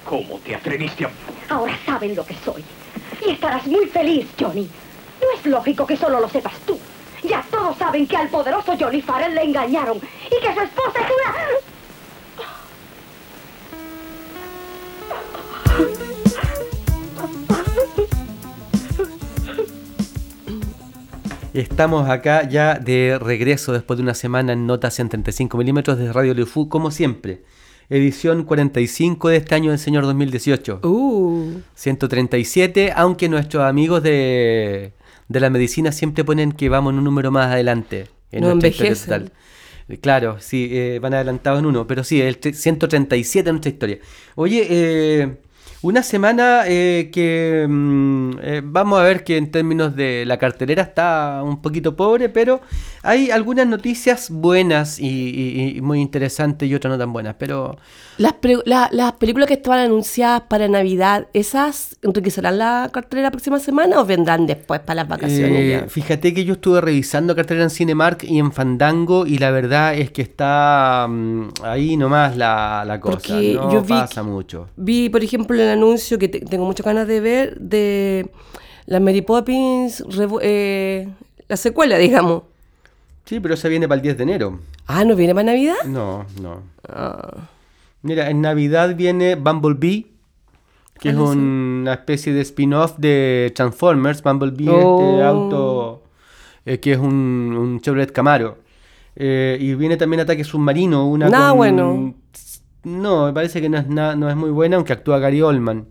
¿Cómo te atreviste a...? Ahora saben lo que soy. Y estarás muy feliz, Johnny. No es lógico que solo lo sepas tú. Ya todos saben que al poderoso Johnny Farrell le engañaron y que su esposa es una... Estamos acá ya de regreso después de una semana en Notas en 35 milímetros de Radio Le Fou, como siempre. Edición 45 de este año del señor 2018. 137, aunque nuestros amigos de la medicina siempre ponen que vamos en un número más adelante. No envejecen. Claro, sí, van adelantados en uno, pero sí, el 137 en nuestra historia. Oye, una semana que vamos a ver que en términos de la cartelera está un poquito pobre, pero hay algunas noticias buenas y muy interesantes y otras no tan buenas, pero... Las películas que estaban anunciadas para Navidad, ¿esas enriquecerán la cartelera la próxima semana o vendrán después para las vacaciones? Fíjate que yo estuve revisando cartelera en Cinemark y en Fandango y la verdad es que está ahí nomás la cosa. Porque no yo pasa mucho. Vi, por ejemplo, el anuncio que tengo muchas ganas de ver de la Mary Poppins, la secuela, digamos. Sí, pero esa viene para el 10 de enero. Ah, ¿no viene para Navidad? No. Mira, en Navidad viene Bumblebee, que es una especie de spin-off de Transformers. Bumblebee, este auto que es un Chevrolet Camaro. Y viene también Ataque Submarino. Bueno. No, me parece que no es muy buena, aunque actúa Gary Oldman.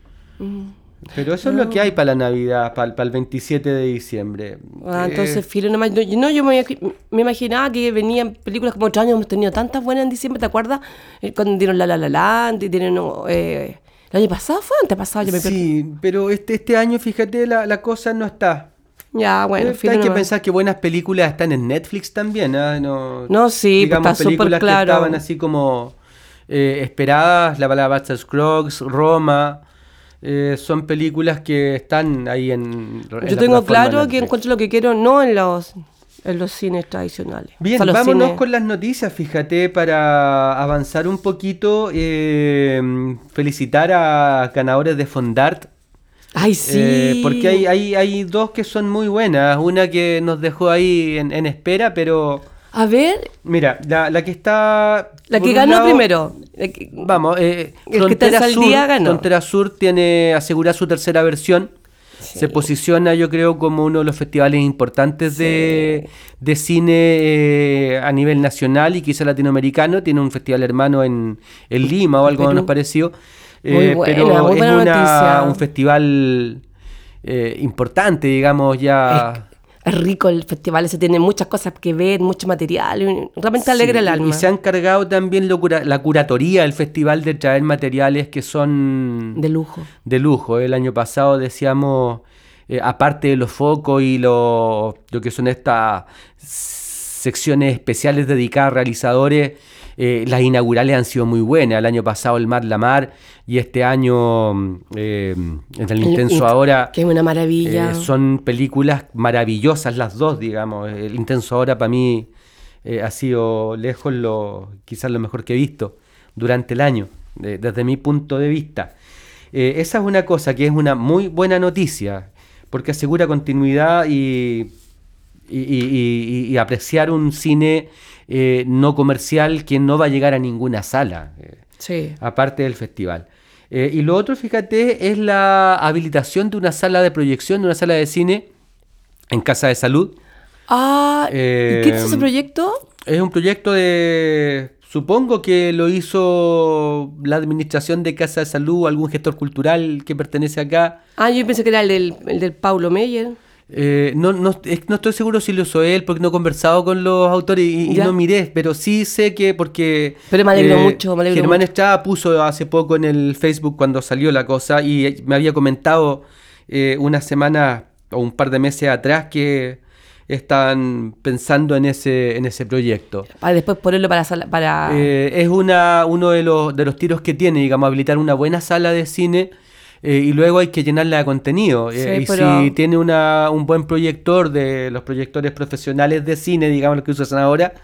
Pero eso es lo que hay para la Navidad, para el 27 de diciembre. Entonces, filo nomás. Yo me imaginaba que venían películas como otros años, hemos tenido tantas buenas en diciembre, ¿te acuerdas? Cuando dieron La La Land, dieron... ¿el año pasado fue? ¿Antepasado? Sí, pero este año, fíjate, la cosa no está. Ya, bueno, hay que pensar que buenas películas están en Netflix también, ¿eh? No, sí, digamos, está súper claro. Películas que estaban así como esperadas, La Balada de Buster Scruggs, Roma... son películas que están ahí en yo tengo claro que encuentro lo que quiero, no en los cines tradicionales. Bien, vámonos con las noticias, fíjate, para avanzar un poquito. Felicitar a ganadores de Fondart. ¡Ay, sí! Porque hay dos que son muy buenas. Una que nos dejó ahí en espera, pero... A ver... Mira, la que está... La que ganó primero. Vamos, Frontera Sur tiene asegurada su tercera versión. Sí. Se posiciona, yo creo, como uno de los festivales importantes de cine a nivel nacional y quizá latinoamericano. Tiene un festival hermano en Lima o algo más parecido. Muy buena, pero muy buena es un festival importante, digamos, ya... Es rico el festival, ese tiene muchas cosas que ver, mucho material, realmente alegra el alma. Y se ha encargado también la curatoría del festival de traer materiales que son... De lujo. De lujo. El año pasado decíamos, aparte de los focos y lo que son estas secciones especiales dedicadas a realizadores, las inaugurales han sido muy buenas. El año pasado el Mar la Mar y este año en el Intenso Ahora, que es una maravilla. Son películas maravillosas las dos, digamos. El Intenso Ahora para mí ha sido lejos quizás lo mejor que he visto durante el año, desde mi punto de vista. Esa es una cosa que es una muy buena noticia, porque asegura continuidad y apreciar un cine no comercial que no va a llegar a ninguna sala, aparte del festival. Y lo otro, fíjate, es la habilitación de una sala de proyección, de una sala de cine en Casa de Salud. ¿Qué es ese proyecto? Es un proyecto supongo que lo hizo la administración de Casa de Salud, algún gestor cultural que pertenece acá. Yo pensé que era el del Paulo Meyer. No estoy seguro si lo hizo él, porque no he conversado con los autores y no miré, pero sí sé que porque... Pero me alegro mucho. Germán Estrada puso hace poco en el Facebook cuando salió la cosa y me había comentado una semana o un par de meses atrás que están pensando en ese proyecto. Para después ponerlo para... Es uno de los tiros que tiene, digamos, habilitar una buena sala de cine. Y luego hay que llenarla de contenido. Si tiene un buen proyector, de los proyectores profesionales de cine, digamos, los que usan ahora,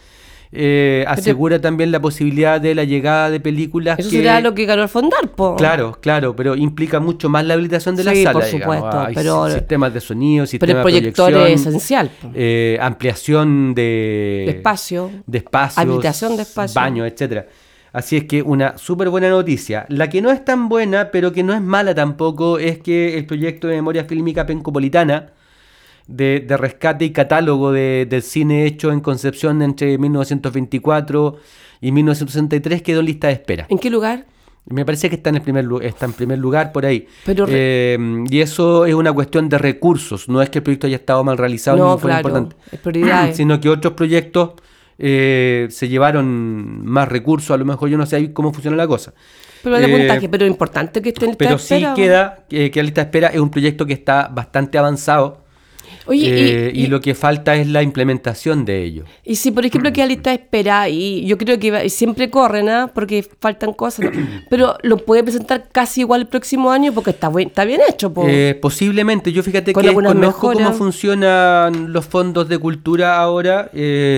asegura también la posibilidad de la llegada de películas Eso será lo que ganó el Fondar, po. Claro, pero implica mucho más la habilitación de la Sí, sala, por digamos. supuesto, Hay pero- sistemas de sonido, Pero sistemas el de proyector proyección, es esencial, po. ampliación de Espacio. espacios, Habilitación de espacio. baños, etcétera. Así es que una súper buena noticia. La que no es tan buena, pero que no es mala tampoco, es que el proyecto de memoria fílmica pencopolitana de rescate y catálogo del cine hecho en Concepción entre 1924 y 1963 quedó en lista de espera. ¿En qué lugar? Me parece que está en primer lugar por ahí. Pero y eso es una cuestión de recursos. No es que el proyecto haya estado mal realizado No, ni fuera claro, importante. es prioridades. Sino que otros proyectos se llevaron más recursos. A lo mejor yo no sé ahí cómo funciona la cosa. Pero de puntaje, pero es importante que esté en lista Pero de sí espera. queda que la lista de espera es un proyecto que está bastante avanzado. Oye, Y lo que falta es la implementación de ello. y si, por ejemplo, queda lista de espera, y yo creo que siempre corren, ¿ah? Porque faltan cosas, ¿no? Pero lo puede presentar casi igual el próximo año porque está bien hecho, po. Posiblemente, yo fíjate Con que algunas conozco cómo mejoras. funcionan los fondos de cultura ahora,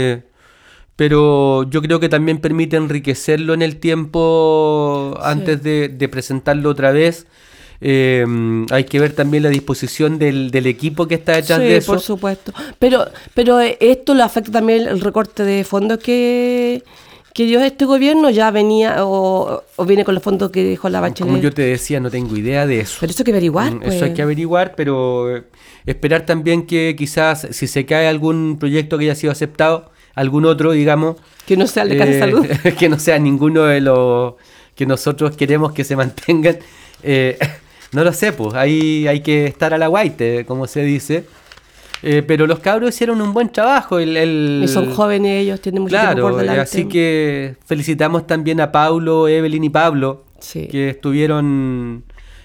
pero yo creo que también permite enriquecerlo en el tiempo antes de presentarlo otra vez. Hay que ver también la disposición del equipo que está detrás Sí, de eso. por supuesto. Pero esto le afecta también el recorte de fondos que dio este gobierno, ya venía o viene con los fondos que dejó la Bachelet. Como yo te decía, no tengo idea de eso. Pero eso hay que averiguar, pues. Eso hay que averiguar, pero esperar también que quizás si se cae algún proyecto que haya sido aceptado, algún otro, digamos, Que no sea el de Casa de Salud. que no sea ninguno de los que nosotros queremos que se mantengan. No lo sé, pues ahí hay que estar a la guaite, como se dice. Pero los cabros hicieron un buen trabajo. Y son jóvenes ellos, tienen mucho tiempo por Claro, delante. así que felicitamos también a Paulo, Evelyn y Pablo, Sí. que estuvieron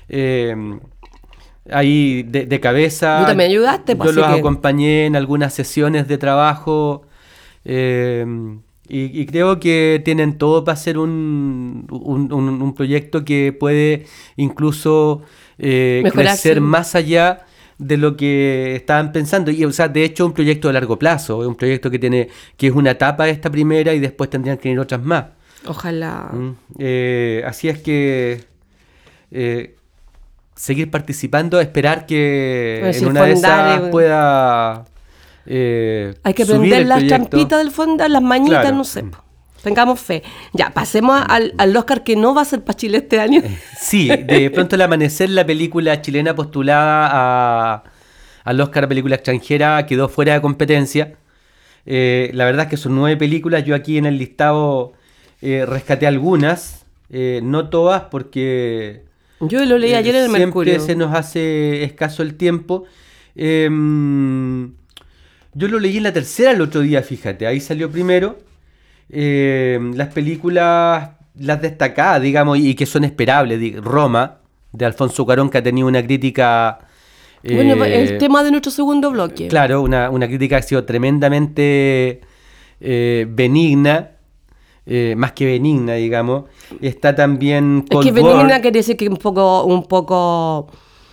ahí de cabeza. Tú también ayudaste, pues, Yo así los que- acompañé en algunas sesiones de trabajo. Y creo que tienen todo para hacer un proyecto que puede incluso Mejorarse. crecer más allá de lo que estaban pensando. Y, o sea, de hecho, un proyecto de largo plazo, es un proyecto que es una etapa de esta primera y después tendrían que ir otras más. Ojalá. Así es que seguir participando, esperar que Pues si en el una de Fondar, esas pueda Hay que subir aprender el las proyecto. champitas del fondo, las mañitas, Claro. no sé. Tengamos fe. Ya, pasemos al Oscar que no va a ser para Chile este año. Sí, de pronto el amanecer, la película chilena postulada al Oscar a película extranjera quedó fuera de competencia. La verdad es que son 9 películas. Yo aquí en el listado rescaté algunas, no todas porque Yo lo leí ayer en el siempre Mercurio. se nos hace escaso el tiempo. Yo lo leí en la tercera el otro día, fíjate, ahí salió primero. Las películas, las destacadas, digamos, y que son esperables, Roma, de Alfonso Cuarón, que ha tenido una crítica... Bueno, el tema de nuestro segundo bloque. Claro, una crítica que ha sido tremendamente benigna, más que benigna, digamos. Está también Es que Cold War. benigna quiere decir que un poco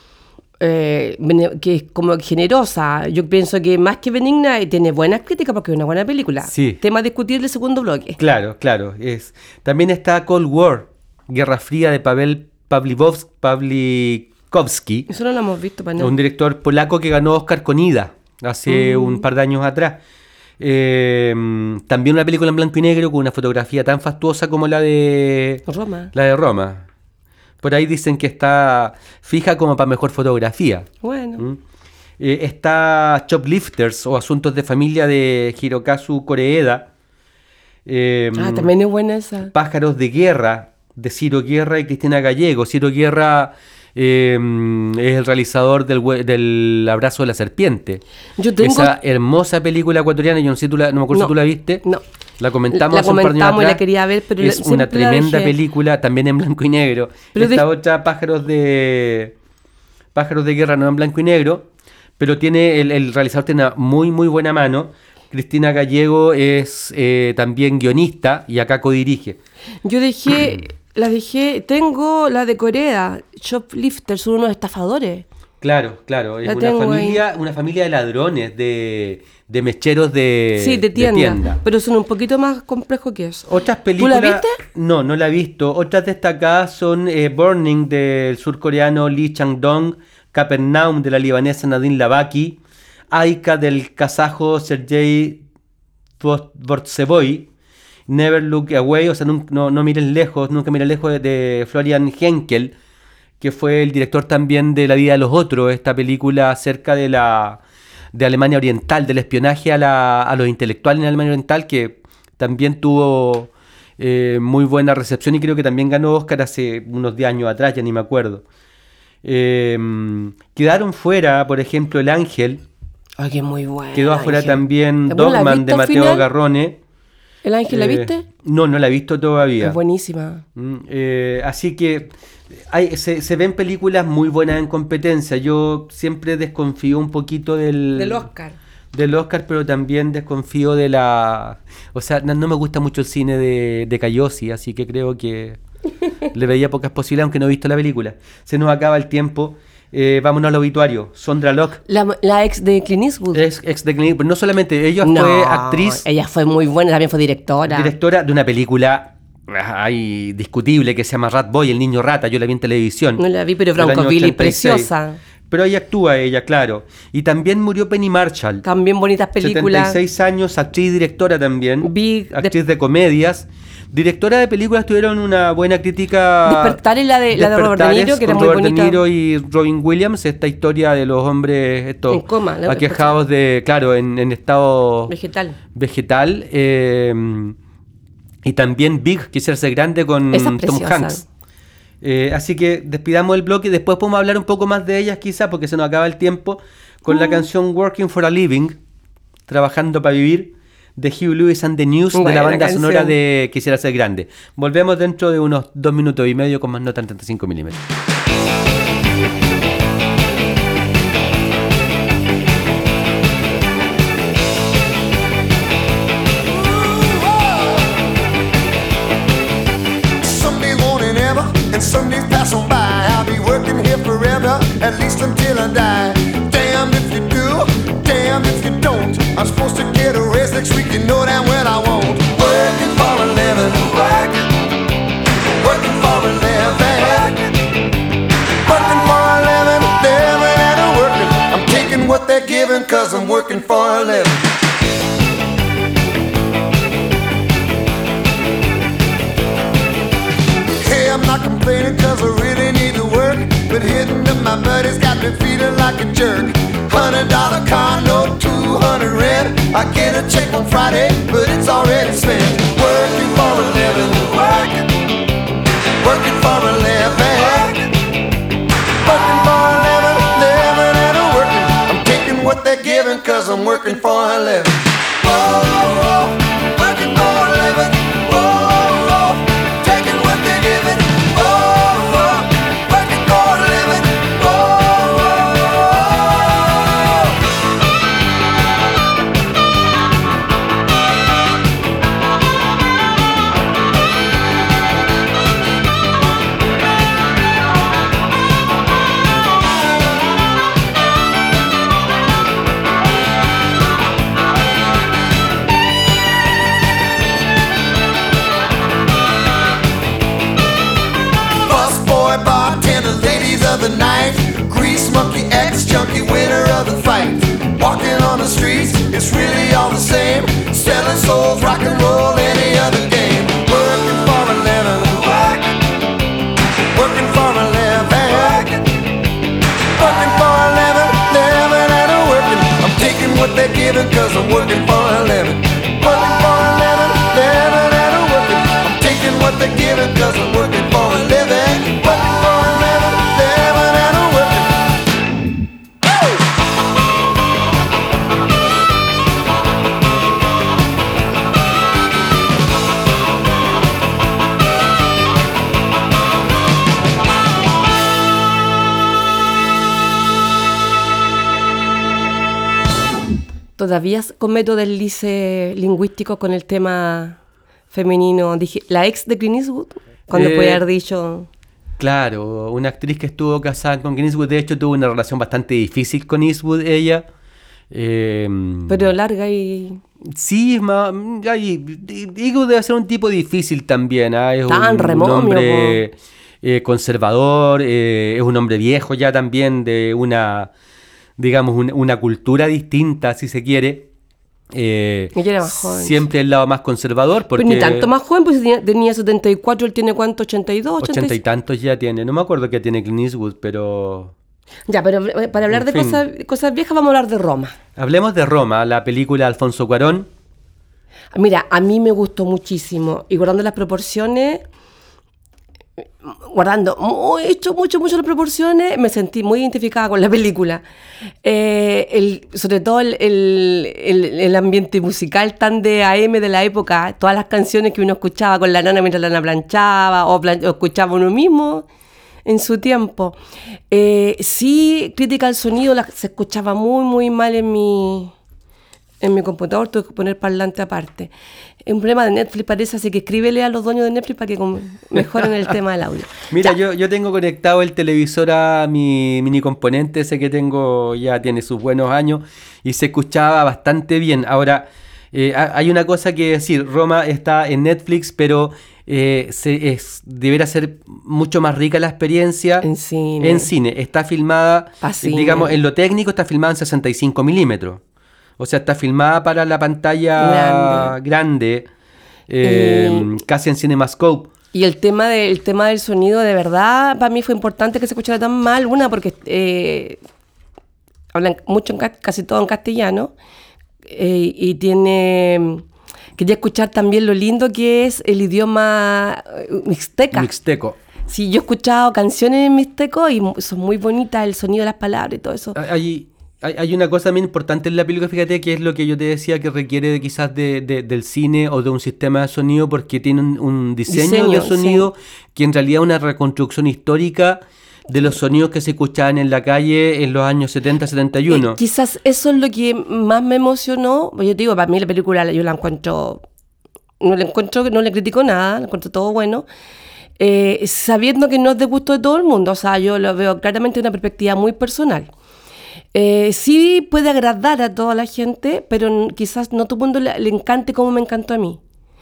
que es como generosa. Yo pienso que más que benigna tiene buenas críticas porque es una buena película. Sí. Tema a discutir el segundo bloque. Claro. También está Cold War, Guerra Fría de Paweł Pawlikowski, Eso no lo hemos visto para nada. un director polaco que ganó Oscar con Ida hace un par de años atrás. También una película en blanco y negro con una fotografía tan fastuosa como la de Roma. Por ahí dicen que está fija como para mejor fotografía. Bueno. Está Shoplifters o Asuntos de Familia de Hirokazu Koreeda. También es buena esa. Pájaros de Guerra de Ciro Guerra y Cristina Gallego. Ciro Guerra es el realizador del Abrazo de la Serpiente. Yo tengo... Esa hermosa película ecuatoriana, yo no sé, no me acuerdo si tú la viste. No. La comentamos La hace un par de años comentamos y la atrás. quería ver, pero es siempre una la tremenda dejé. película, también en blanco y negro. Pero Esta otra, Pájaros de Guerra, no en blanco y negro, pero tiene el realizador tiene una muy, muy buena mano. Cristina Gallego es también guionista y acá codirige. Yo tengo la de Corea, Shoplifters, son unos estafadores. Claro, es La tengo una familia de ladrones, de mecheros de, Sí, de tienda, tienda. pero son un poquito más complejos que eso. Otras películas... ¿Tú la viste? No la he visto. Otras destacadas son Burning del surcoreano Lee Chang-dong, Capernaum de la libanesa Nadine Lavaki, Aika del kazajo Sergei Dvortsevoy, Never Look Away, o sea, no mires lejos, nunca mires lejos de Florian Henkel, que fue el director también de La vida de los otros, esta película acerca de Alemania Oriental, del espionaje a los intelectuales en Alemania Oriental, que también tuvo muy buena recepción y creo que también ganó Oscar hace unos 10 años atrás, ya ni me acuerdo. Quedaron fuera, por ejemplo, El Ángel. Ay, que muy bueno. Quedó afuera Ángel. también ¿Vos la Dogman viste de al Mateo final? Garrone. ¿El Ángel la viste? No la he visto todavía. Es buenísima. Así que se ven películas muy buenas en competencia. Yo siempre desconfío un poquito Del Oscar. Del Oscar, pero también desconfío de la... O sea, no me gusta mucho el cine de Cayosi, así que creo que le veía pocas posibilidades, aunque no he visto la película. Se nos acaba el tiempo. Vámonos al obituario. Sondra Locke. La ex de Clint Eastwood. Ex de Clint Eastwood, pero no solamente ella No, fue actriz. Ella fue muy buena, también fue directora. Directora de una película discutible que se llama Rat Boy, el niño rata. Yo la vi en televisión. No la vi, pero del año Broncobilly, 86. preciosa. Pero ahí actúa ella, claro. Y también murió Penny Marshall. También bonitas películas. 76 años, actriz y directora también. Big, actriz de comedias. Directora de películas, tuvieron una buena crítica. Despertar y la de Robert De Niro, que era muy Robert bonita. De Niro y Robin Williams, esta historia de los hombres estos En coma, aquejados en estado vegetal. Y también Big, Quisiera ser grande, con Esa es Tom preciosa. Hanks. Así que despidamos el bloque y después podemos hablar un poco más de ellas quizá, porque se nos acaba el tiempo, con la canción Working for a Living, Trabajando para Vivir, de Huey Lewis and the News, de la banda sonora de Quisiera ser grande. Volvemos dentro de unos 2 minutos y medio con más nota en 35 milímetros. Someday won't it ever, and some days pass on by. I'll be working here forever, at least until I die. Damn if you do, damn if you don't. I'm supposed to get a raise next week, you know damn well I won't. Working for a living, working for a living, working for a living, living and a working. I'm taking what they're giving, cause I'm working for a living. Hey, I'm not complaining cause I really need to work, but hitting up my buddies got me feeling like a jerk. $100 car note, 200 rent. I get a check on Friday, but it's already spent. Working for a living, working for a living, working for a living, living and a working. I'm taking what they're giving cause I'm working for a living. Whoa, working for a living. Whoa, taking what they're giving. Whoa, working for a living. The night, grease monkey, ex-junkie, winner of the fight. Walking on the streets, it's really all the same. Selling souls, rock and roll, any other game. Working for a living, working for a living, working for a living, living and a working. I'm taking what they're giving cause I'm working for a living. Working for a living, living and a working. I'm taking what they're giving cause I'm working for a living. Working for a living. Todavía cometo deslices lingüísticos con el tema femenino. Dije, la ex de Clint Eastwood, cuando puede haber dicho... Claro, una actriz que estuvo casada con Clint Eastwood, de hecho tuvo una relación bastante difícil con Eastwood, ella. Pero larga y... Sí, Eastwood debe ser un tipo difícil también, ¿ah? Es Tan un remomio, hombre conservador, es un hombre viejo ya también, de digamos, una cultura distinta, si se quiere. Ella era más joven. Siempre el lado más conservador, porque... Pero ni tanto más joven, pues tenía 74, él tiene ¿cuánto? 82, 80 y tantos ya tiene. No me acuerdo qué tiene Clint Eastwood, pero... Ya, pero para hablar En de fin. cosas viejas vamos a hablar de Roma. Hablemos de Roma, la película de Alfonso Cuarón. Mira, a mí me gustó muchísimo. Y guardando las proporciones, guardando mucho las proporciones, me sentí muy identificada con la película. Sobre todo el ambiente musical tan de AM de la época, todas las canciones que uno escuchaba con la nana mientras la nana planchaba, o escuchaba uno mismo en su tiempo. Sí, crítica al sonido se escuchaba muy mal en mi computador, tuve que poner parlante aparte. Es un problema de Netflix, parece, así que escríbele a los dueños de Netflix para que mejoren el tema del audio. Mira, yo tengo conectado el televisor a mi mini componente, ese que tengo ya tiene sus buenos años y se escuchaba bastante bien. Ahora, hay una cosa que decir, Roma está en Netflix, pero deberá ser mucho más rica la experiencia En cine. en cine. Está filmada, Pa' cine. digamos, en lo técnico está filmada en 65 milímetros. O sea, está filmada para la pantalla grande, casi en CinemaScope. Y el tema del sonido, de verdad, para mí fue importante que se escuchara tan mal. Una, porque hablan mucho, casi todo en castellano. Y quería escuchar también lo lindo que es el idioma mixteca. Mixteco. Sí, yo he escuchado canciones en mixteco y son muy bonitas, el sonido de las palabras y todo eso. Hay una cosa también importante en la película, fíjate, que es lo que yo te decía, que requiere quizás del cine o de un sistema de sonido, porque tiene un diseño de sonido que en realidad es una reconstrucción histórica de los sonidos que se escuchaban en la calle en los años 70, 71. Quizás eso es lo que más me emocionó. Yo te digo, para mí la película yo la encuentro, no le critico nada, la encuentro todo bueno. Sabiendo que no es de gusto de todo el mundo, o sea, yo lo veo claramente de una perspectiva muy personal. Sí puede agradar a toda la gente, pero quizás no todo el mundo le encante como me encantó a mí.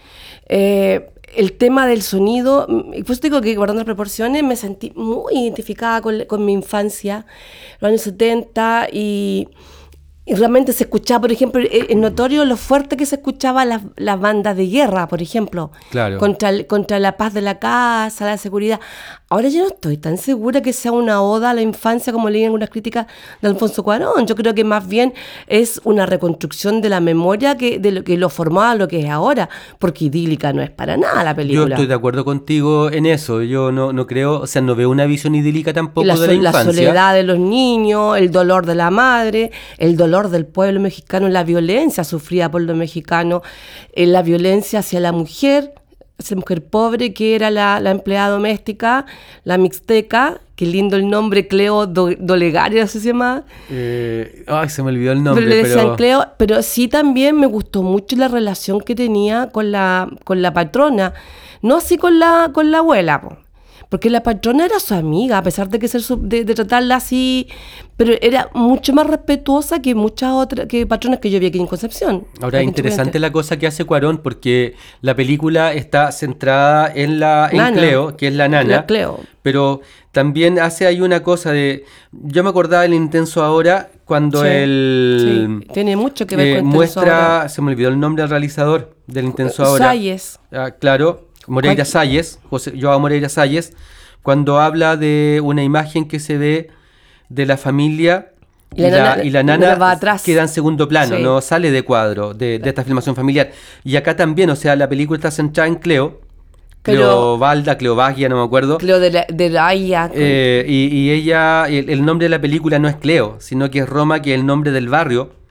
El tema del sonido, pues digo que guardando las proporciones me sentí muy identificada con mi infancia, los años 70, y realmente se escuchaba, por ejemplo, es notorio lo fuerte que se escuchaba las bandas de guerra, por ejemplo, Claro. contra la paz de la casa, la seguridad. Ahora yo no estoy tan segura que sea una oda a la infancia como leí en algunas críticas de Alfonso Cuarón. Yo creo que más bien es una reconstrucción de la memoria de lo que lo formaba a lo que es ahora, porque idílica no es para nada la Yo película. estoy de acuerdo contigo en eso. Yo no creo, o sea, no veo una visión idílica tampoco de la La infancia. soledad de los niños, el dolor de la madre, el dolor del pueblo mexicano, la violencia sufrida por los mexicanos, la violencia hacia la mujer pobre, que era la empleada doméstica, la mixteca, qué lindo el nombre, Cleo Dolegari, ¿no se llama? Se me olvidó el nombre, Pero le decían pero... Cleo, pero sí también me gustó mucho la relación que tenía con la patrona, no así con la abuela, po. Porque la patrona era su amiga, a pesar de que de tratarla así, pero era mucho más respetuosa que muchas otras patronas que yo vi aquí en Concepción. Ahora, Aquí en interesante Chihuahua. la cosa que hace Cuarón, porque la película está centrada en Nana. Cleo, que es la nana, La Cleo. pero también hace ahí una cosa de... Yo me acordaba del Intenso Ahora, cuando Sí, tiene mucho que ver con Intenso muestra, Ahora. se me olvidó el nombre del realizador del Intenso Ahora. Salles. Claro, Moreira Salles, Joao Moreira Salles, cuando habla de una imagen que se ve de la familia y la nana va atrás. queda en segundo plano, Sí. no sale de cuadro de esta filmación familiar. Y acá también, o sea, la película está centrada en Cleo, Pero- Cleovagia, no me acuerdo. Cleo de la Aya. Y ella, el nombre de la película no es Cleo, sino que es Roma, que es el nombre del barrio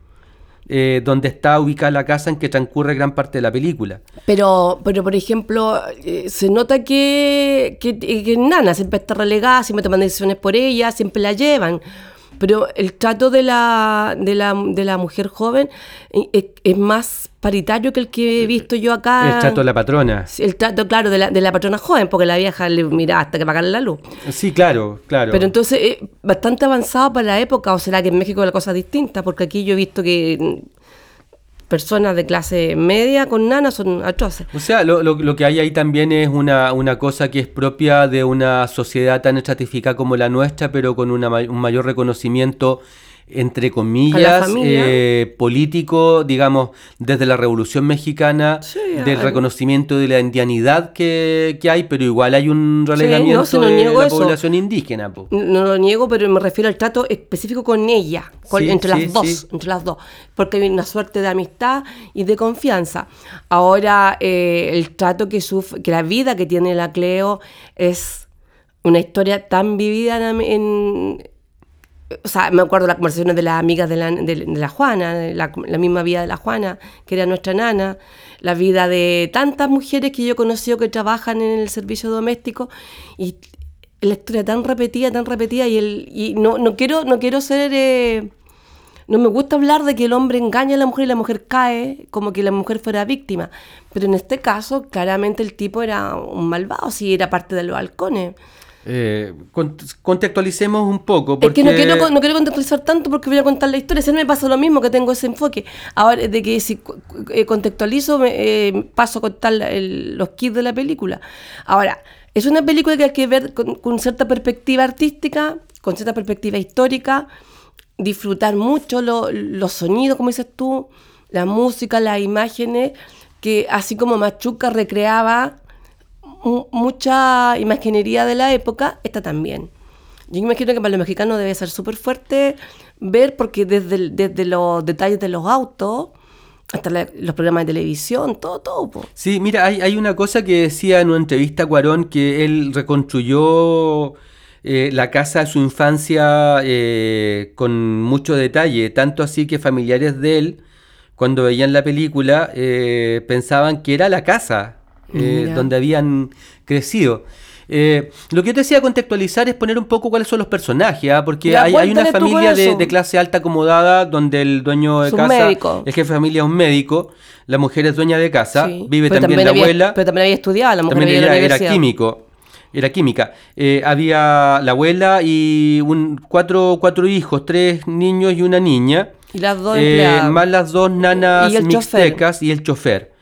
donde está ubicada la casa en que transcurre gran parte de la película. Pero por ejemplo, se nota que Nana siempre está relegada, siempre toman decisiones por ella, siempre la llevan. Pero el trato de la mujer joven es más paritario que el que he visto yo acá. El trato de la patrona. Sí, el trato, claro, de la patrona joven, porque la vieja le mira hasta que pagarle la luz. Sí, claro. Pero entonces es bastante avanzado para la época, o será que en México la cosa es distinta, porque aquí yo he visto que personas de clase media con nanas son atroces. O sea, lo que hay ahí también es una cosa que es propia de una sociedad tan estratificada como la nuestra, pero con un mayor reconocimiento, entre A la comillas, familia. político, digamos, desde la Revolución Mexicana, Sí, del reconocimiento de la indianidad que hay, pero igual hay un relegamiento si no de niego la eso. población indígena. Po. No lo niego, pero me refiero al trato específico con ella, entre las dos, porque hay una suerte de amistad y de confianza. Ahora, el trato que la vida que tiene la Cleo es una historia tan vivida o sea, me acuerdo las conversaciones de las amigas de la Juana, la misma vida de la Juana, que era nuestra nana, la vida de tantas mujeres que yo he conocido que trabajan en el servicio doméstico, y la historia tan repetida, y no quiero ser... no me gusta hablar de que el hombre engaña a la mujer y la mujer cae, como que la mujer fuera víctima, pero en este caso, claramente el tipo era un malvado, sí, era parte de los halcones. Contextualicemos un poco. Porque... Es que no quiero contextualizar tanto porque voy a contar la historia. Si no me pasa lo mismo, que tengo ese enfoque. Ahora, de que si contextualizo, paso a contar los kits de la película. Ahora, es una película que hay que ver con cierta perspectiva artística, con cierta perspectiva histórica, disfrutar mucho los sonidos, como dices tú, la música, las imágenes, que así como Machuca recreaba mucha imaginería de la época, esta también. Yo imagino que para los mexicanos debe ser súper fuerte ver, porque desde los detalles de los autos hasta los programas de televisión, todo. Po. Sí, mira, hay una cosa que decía en una entrevista a Cuarón, que él reconstruyó la casa de su infancia con mucho detalle, tanto así que familiares de él, cuando veían la película, pensaban que era la casa donde habían crecido. Lo que yo te decía contextualizar es poner un poco cuáles son los personajes, porque Ya, hay una cuéntale tú familia con eso. de clase alta acomodada, donde el dueño de Es un casa, médico. el jefe de familia es un médico, la mujer es dueña de casa, Sí. vive Pero también la abuela, Pero también había estudiado, la mujer también había ido a la era universidad. era química. Había la abuela y cuatro hijos, 3 niños y una niña, Y las dos empleadas. más las 2 nanas Y el mixtecas y el chofer.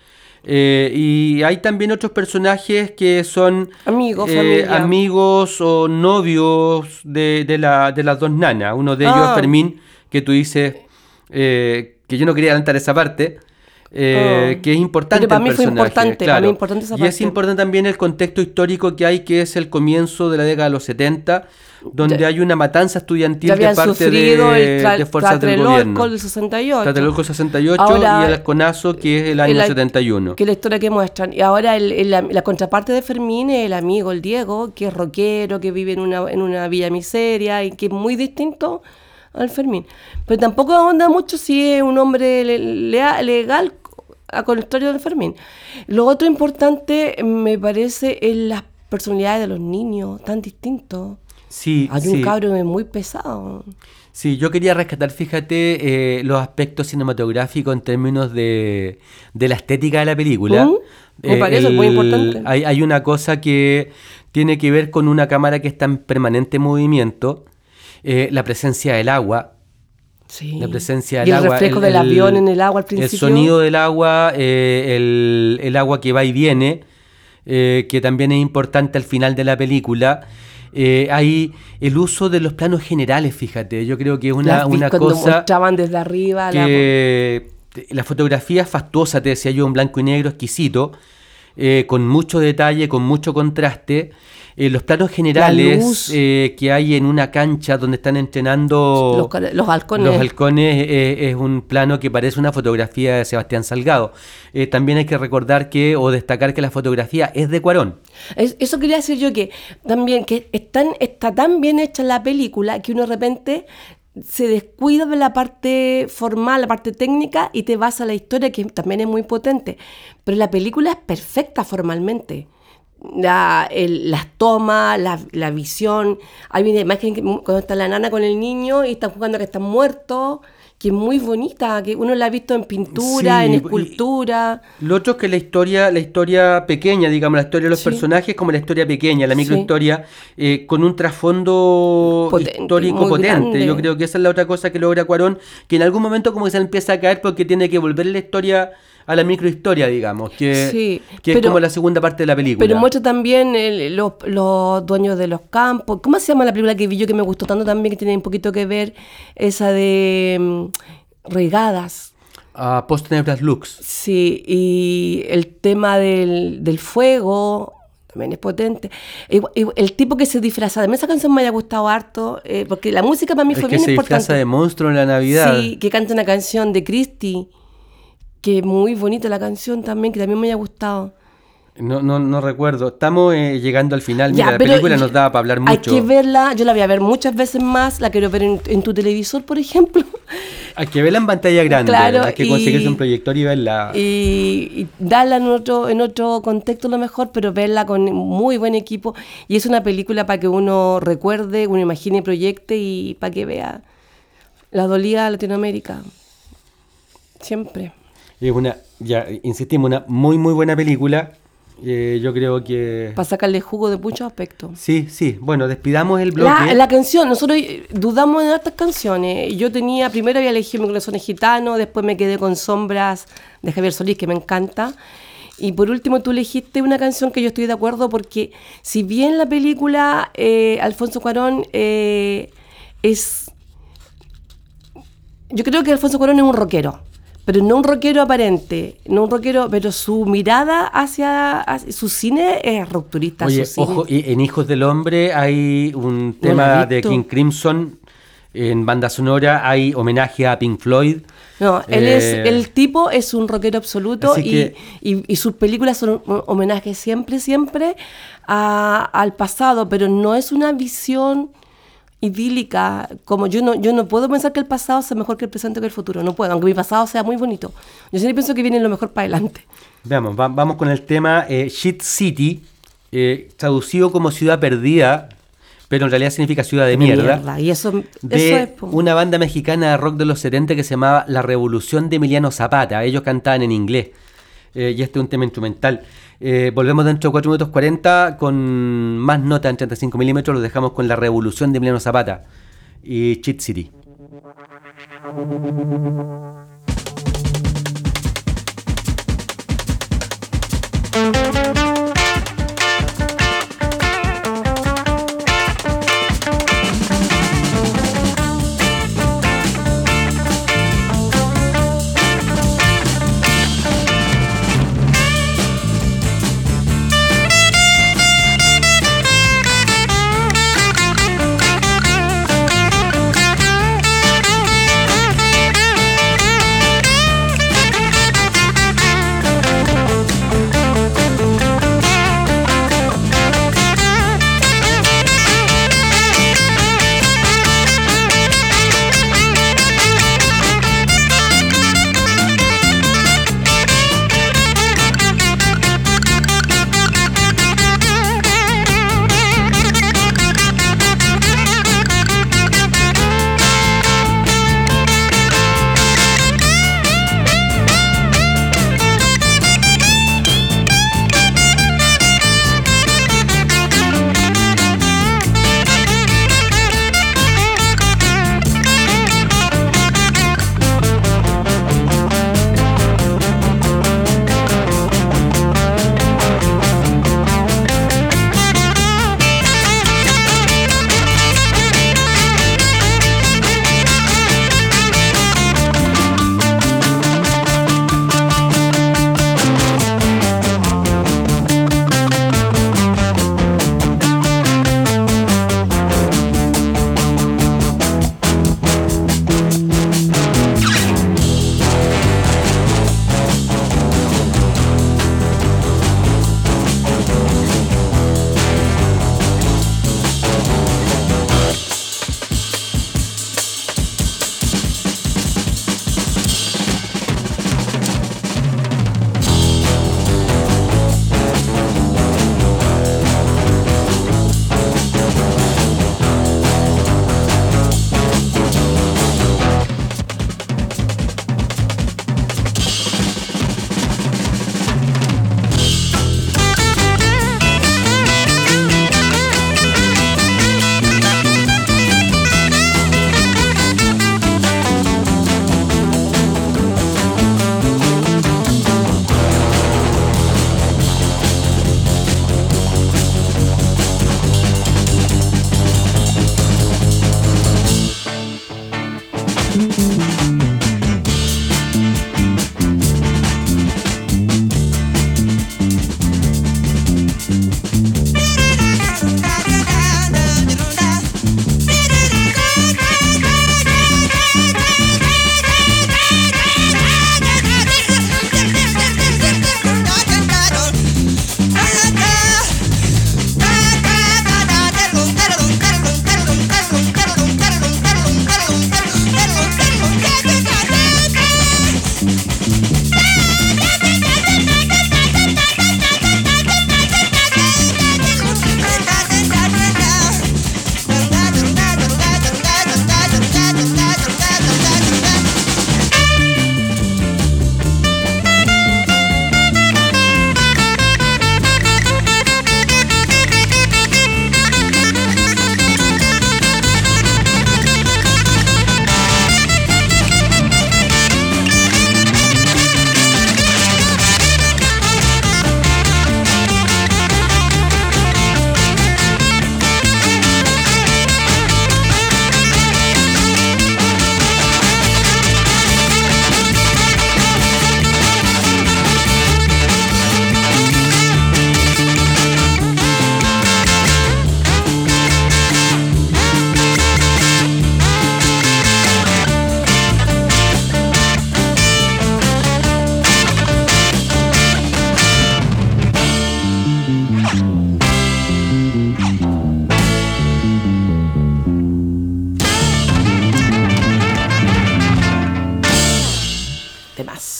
Y hay también otros personajes que son Familia. amigos o novios de las 2 nanas. Uno de ellos es Fermín, que tú dices que yo no quería adelantar esa parte, que es importante. Pero para el mí fue personaje, importante, claro. para mí importante esa Y parte. es importante también el contexto histórico que hay, que es el comienzo de la década de los 70, donde hay una matanza estudiantil Ya de habían parte sufrido de fuerzas del gobierno. Tlatelolco del 68. Tlatelolco 68 Ahora, y el Halconazo, que es el año 71. Que es la historia que muestran. Y ahora la contraparte de Fermín es el amigo, el Diego, que es rockero, que vive en una villa miseria y que es muy distinto al Fermín. Pero tampoco ahonda mucho si es un hombre legal con la historia del Fermín. Lo otro importante, me parece, es las personalidades de los niños, tan distintos. Sí, Hay un cabro muy pesado. Sí, yo quería rescatar, fíjate, los aspectos cinematográficos en términos de la estética de la película. Me parece muy importante. Hay una cosa que tiene que ver con una cámara que está en permanente movimiento, la presencia del agua. Sí. La presencia del y el agua. reflejo del avión en el agua al principio. El sonido del agua, el agua que va y viene, que también es importante al final de la película. Hay el uso de los planos generales, fíjate, yo creo que es una cuando cosa mostraban desde arriba que la fotografía es fastuosa, te decía yo, en blanco y negro, exquisito, con mucho detalle, con mucho contraste. Los planos generales que hay en una cancha donde están entrenando los halcones. Los halcones es un plano que parece una fotografía de Sebastián Salgado. También hay que recordar o destacar que la fotografía es de Cuarón. Eso quería decir yo, que también que está tan bien hecha la película que uno de repente se descuida de la parte formal, la parte técnica, y te vas a la historia, que también es muy potente. Pero la película es perfecta formalmente. las tomas, la visión. Hay una imagen cuando está la nana con el niño y están jugando que están muertos, que es muy bonita, que uno la ha visto en pintura, Sí, en escultura. Lo otro es que la historia pequeña, digamos, la historia de los Sí. personajes como la historia pequeña, la Sí. microhistoria, con un trasfondo Potente, histórico muy potente. grande. Yo creo que esa es la otra cosa que logra Cuarón, que en algún momento como que se le empieza a caer porque tiene que volver la historia a la microhistoria, digamos, Sí, que es pero- como la segunda parte de la película. Pero muestra también los dueños de los campos. ¿Cómo se llama la película que vi yo que me gustó tanto también, que tiene un poquito que ver? Esa de Regadas. Post Tenebras Lux. Sí, y el tema del fuego también es potente. El tipo que se disfraza, también esa canción me haya gustado harto, porque la música para mí Es fue que bien se disfraza importante. de monstruo en la Navidad. Sí, que canta una canción de Christie, que es muy bonita la canción también, que también me haya gustado. No recuerdo. Estamos llegando al final. Mira, Ya, la pero película nos daba para hablar mucho. Hay que verla, yo la voy a ver muchas veces más, la quiero ver en tu televisor, por ejemplo. Hay que verla en pantalla grande. Claro, Hay que conseguirse un proyector y verla. Y darla en otro contexto a lo mejor, pero verla con muy buen equipo. Y es una película para que uno recuerde, uno imagine, proyecte y para que vea la dolía de Latinoamérica. Siempre. Es ya insistimos, una muy buena película. Yo creo que... Para sacarle jugo de muchos aspectos. Sí. Bueno, despidamos el bloque. La canción, nosotros dudamos en estas canciones. Primero había elegido Mi corazón es gitano, después me quedé con Sombras de Javier Solís, que me encanta. Y por último tú elegiste una canción que yo estoy de acuerdo porque si bien la película Alfonso Cuarón es... Yo creo que Alfonso Cuarón es un rockero, pero no un rockero aparente, no un rockero, pero su mirada hacia su cine es rupturista. Oye, su cine. ojo, y en Hijos del Hombre hay un No tema la he de visto. King Crimson. En banda sonora hay homenaje a Pink Floyd. No, el tipo es un rockero absoluto Así y sus películas son un homenaje siempre al pasado, pero no es una visión idílica, como yo no puedo pensar que el pasado sea mejor que el presente o que el futuro, no puedo, aunque mi pasado sea muy bonito. Yo siempre pienso que viene lo mejor para adelante. Veamos, vamos con el tema Shit City, traducido como Ciudad Perdida, pero en realidad significa ciudad de mierda. Y eso De es... una banda mexicana de rock de los 70 que se llamaba La Revolución de Emiliano Zapata. Ellos cantaban en inglés. Y este es un tema instrumental. Volvemos dentro de 4 minutos 40 con más nota en 35 milímetros. Los dejamos con La Revolución de Emiliano Zapata y Cheat City. Thank you.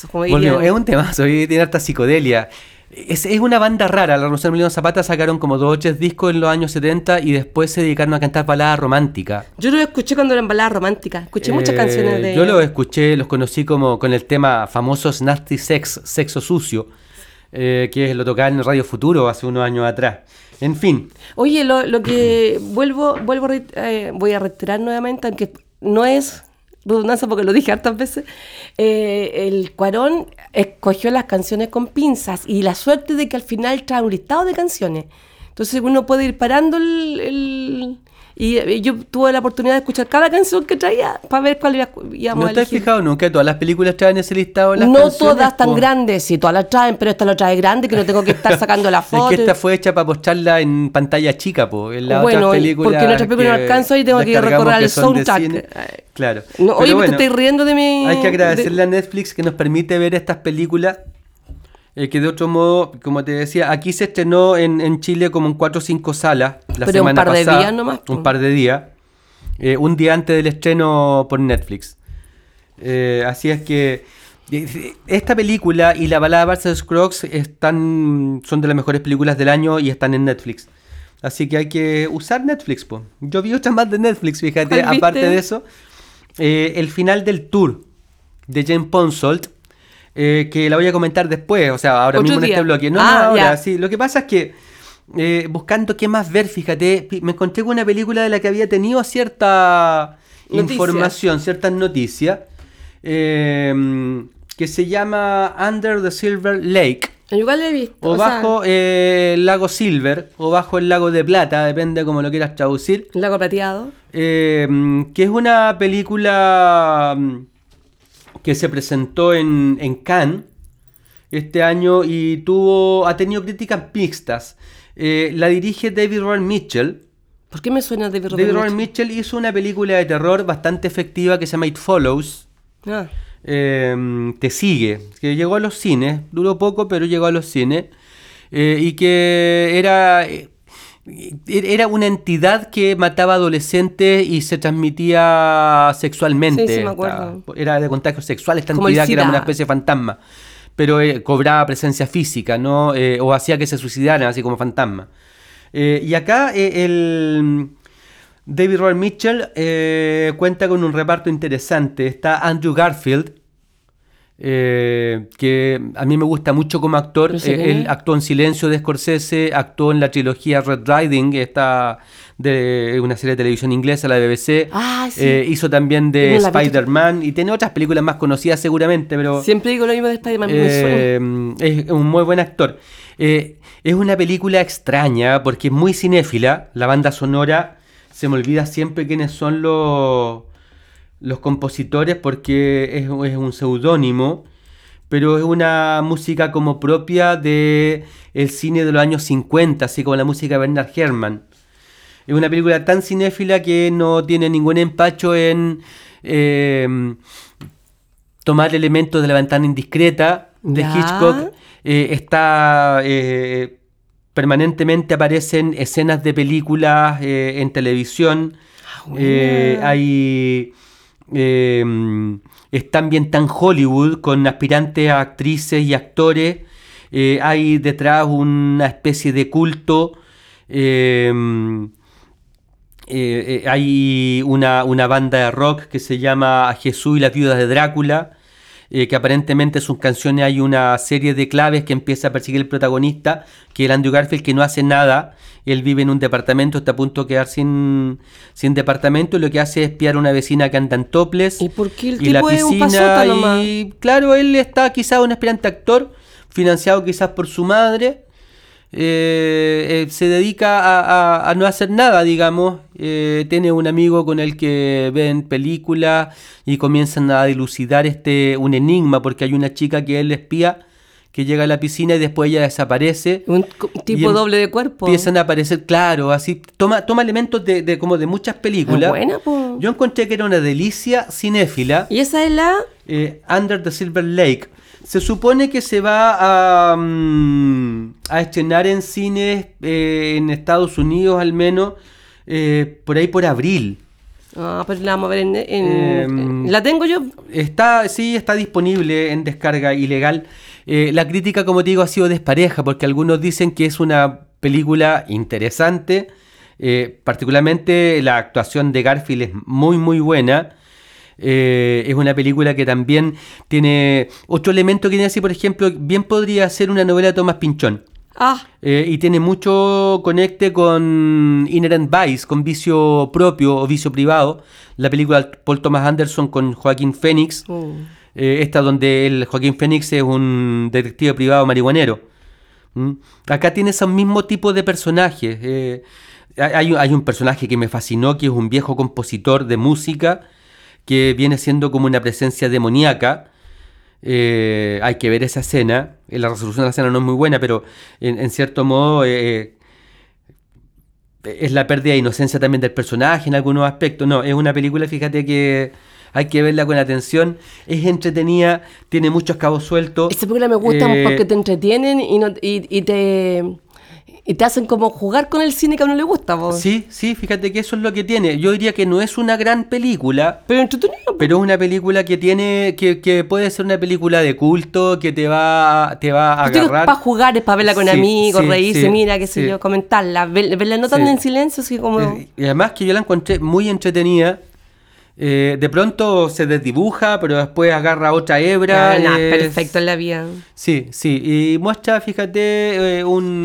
temazo, como Volvemos. diría. Es un temazo, y tiene harta psicodelia. Es una banda rara. La Rosario Molino Zapata sacaron como 2 o 3 discos en los años 70 y después se dedicaron a cantar baladas románticas. Yo lo escuché cuando eran baladas románticas. Escuché muchas canciones de... Yo los escuché, los conocí como con el tema famoso Nasty Sex, Sexo Sucio, que lo tocaban en Radio Futuro hace unos años atrás. En fin. Oye, lo que voy a reiterar nuevamente, aunque no es redundancia porque lo dije hartas veces, el Cuarón escogió las canciones con pinzas y la suerte de que al final trae un listado de canciones. Entonces uno puede ir parando y yo tuve la oportunidad de escuchar cada canción que traía para ver cuál íbamos ¿No a te has elegir. fijado nunca? Todas las películas traen ese listado. Las No canciones, todas tan po. grandes, sí, todas las traen, pero esta lo trae grande que no tengo que estar sacando la foto. Es que esta fue hecha para mostrarla en pantalla chica, po. En las Bueno, otras películas porque en otras películas no alcanzo y tengo que descargamos recorrer que al son de soundtrack. cine. Claro. No, Pero oye, bueno, te estoy riendo de mi... hay que agradecerle a Netflix que nos permite ver estas películas. Que de otro modo, como te decía, aquí se estrenó en Chile como en 4 o 5 salas la Pero semana un par de pasada. días nomás, po. Un par de días. Un día antes del estreno por Netflix. Así es que esta película y La balada de Barcelona Scruggs son de las mejores películas del año y están en Netflix. Así que hay que usar Netflix, po. Yo vi otras más de Netflix, fíjate, ¿Cuál aparte viste? de eso. El final del tour de Jane Ponsoldt, que la voy a comentar después, o sea, ahora Otro mismo en día. este bloque. No, Ah, no, ahora, ya. sí. Lo que pasa es que buscando qué más ver, fíjate, me encontré con una película de la que había tenido cierta Noticias. información, ciertas noticias, que se llama Under the Silver Lake, Igual he visto. o bajo el lago Silver, o bajo el lago de Plata, depende como lo quieras traducir, El lago plateado. que es una película que se presentó en Cannes este año y ha tenido críticas mixtas. La dirige David Rowan Mitchell. ¿Por qué me suena David David Rowan Robert Mitchell hizo una película de terror bastante efectiva que se llama It Follows. Ah, Te sigue, que llegó a los cines, duró poco, pero llegó a los cines. Y que era una entidad que mataba adolescentes y se transmitía sexualmente. Sí, me acuerdo. Era de contagio sexual esta Como el entidad que era SIDA. una especie de fantasma. Pero cobraba presencia física, ¿no? O hacía que se suicidaran, así como fantasma. Y acá el David Rowan Mitchell cuenta con un reparto interesante. Está Andrew Garfield, que a mí me gusta mucho como actor. No sé quién Él es. actuó en Silencio de Scorsese, actuó en la trilogía Red Riding, esta de una serie de televisión inglesa, la BBC. Ah, sí. Hizo también de No la he visto. Spider-Man y tiene otras películas más conocidas seguramente, pero siempre digo lo mismo de Spider-Man. me suena. es un muy buen actor. Es una película extraña porque es muy cinéfila. La banda sonora, se me olvida siempre quiénes son los compositores porque es un seudónimo, pero es una música como propia de el cine de los años 50, así como la música de Bernard Herrmann. Es una película tan cinéfila que no tiene ningún empacho en tomar elementos de La ventana indiscreta de Ya. Hitchcock. Permanentemente aparecen escenas de películas en televisión. buena. Está ambientada en Hollywood con aspirantes a actrices y actores. Hay detrás una especie de culto. Hay una banda de rock que se llama Jesús y las viudas de Drácula, que aparentemente en sus canciones hay una serie de claves que empieza a perseguir el protagonista, que es el Andrew Garfield, que no hace nada. Él vive en un departamento, está a punto de quedar sin departamento, y lo que hace es espiar a una vecina que anda en topless. ¿Y por qué el y la tipo es un piscina, pasota nomás? y claro, él está quizás un aspirante actor, financiado quizás por su madre. Se dedica a no hacer nada, digamos. Tiene un amigo con el que ven películas y comienzan a dilucidar un enigma, porque hay una chica que él espía, que llega a la piscina y después ella desaparece. Un tipo Y doble de cuerpo. Empiezan a aparecer, claro, así toma elementos de como de muchas películas. Es buena, po. Yo encontré que era una delicia cinéfila. Y esa es la... Under the Silver Lake. Se supone que se va a estrenar en cines en Estados Unidos al menos por ahí por abril. Ah, pues la vamos a ver ¿la tengo yo? Está disponible en descarga ilegal. La crítica, como te digo, ha sido despareja, porque algunos dicen que es una película interesante, particularmente la actuación de Garfield es muy muy buena. Es una película que también tiene otro elemento que tiene así, por ejemplo, bien podría ser una novela de Tomás Pynchón. Y tiene mucho conecte con Inherent Vice, con Vicio Propio o Vicio Privado, la película de Paul Thomas Anderson con Joaquín Phoenix. Esta donde el Joaquín Phoenix es un detective privado marihuanero. Acá tiene ese mismo tipo de personajes. Hay un personaje que me fascinó, que es un viejo compositor de música que viene siendo como una presencia demoníaca. Hay que ver esa escena. La resolución de la escena no es muy buena, pero en cierto modo es la pérdida de inocencia también del personaje en algunos aspectos. No, es una película, fíjate que hay que verla con atención. Es entretenida, tiene muchos cabos sueltos. Esta película me gusta porque te entretienen y te hacen como jugar con el cine que a uno le gusta, po. Sí, fíjate que eso es lo que tiene. Yo diría que no es una gran película, pero entretenida, po. Pero es una película que tiene que puede ser una película de culto, que te va a agarrar. Para jugar, es para verla con amigos, reírse, mira, qué sé yo, comentarla, verla no tan en silencio, así como... Y además que yo la encontré muy entretenida. De pronto se desdibuja, pero después agarra otra hebra. Perfecto en la vida. Sí, y muestra, fíjate,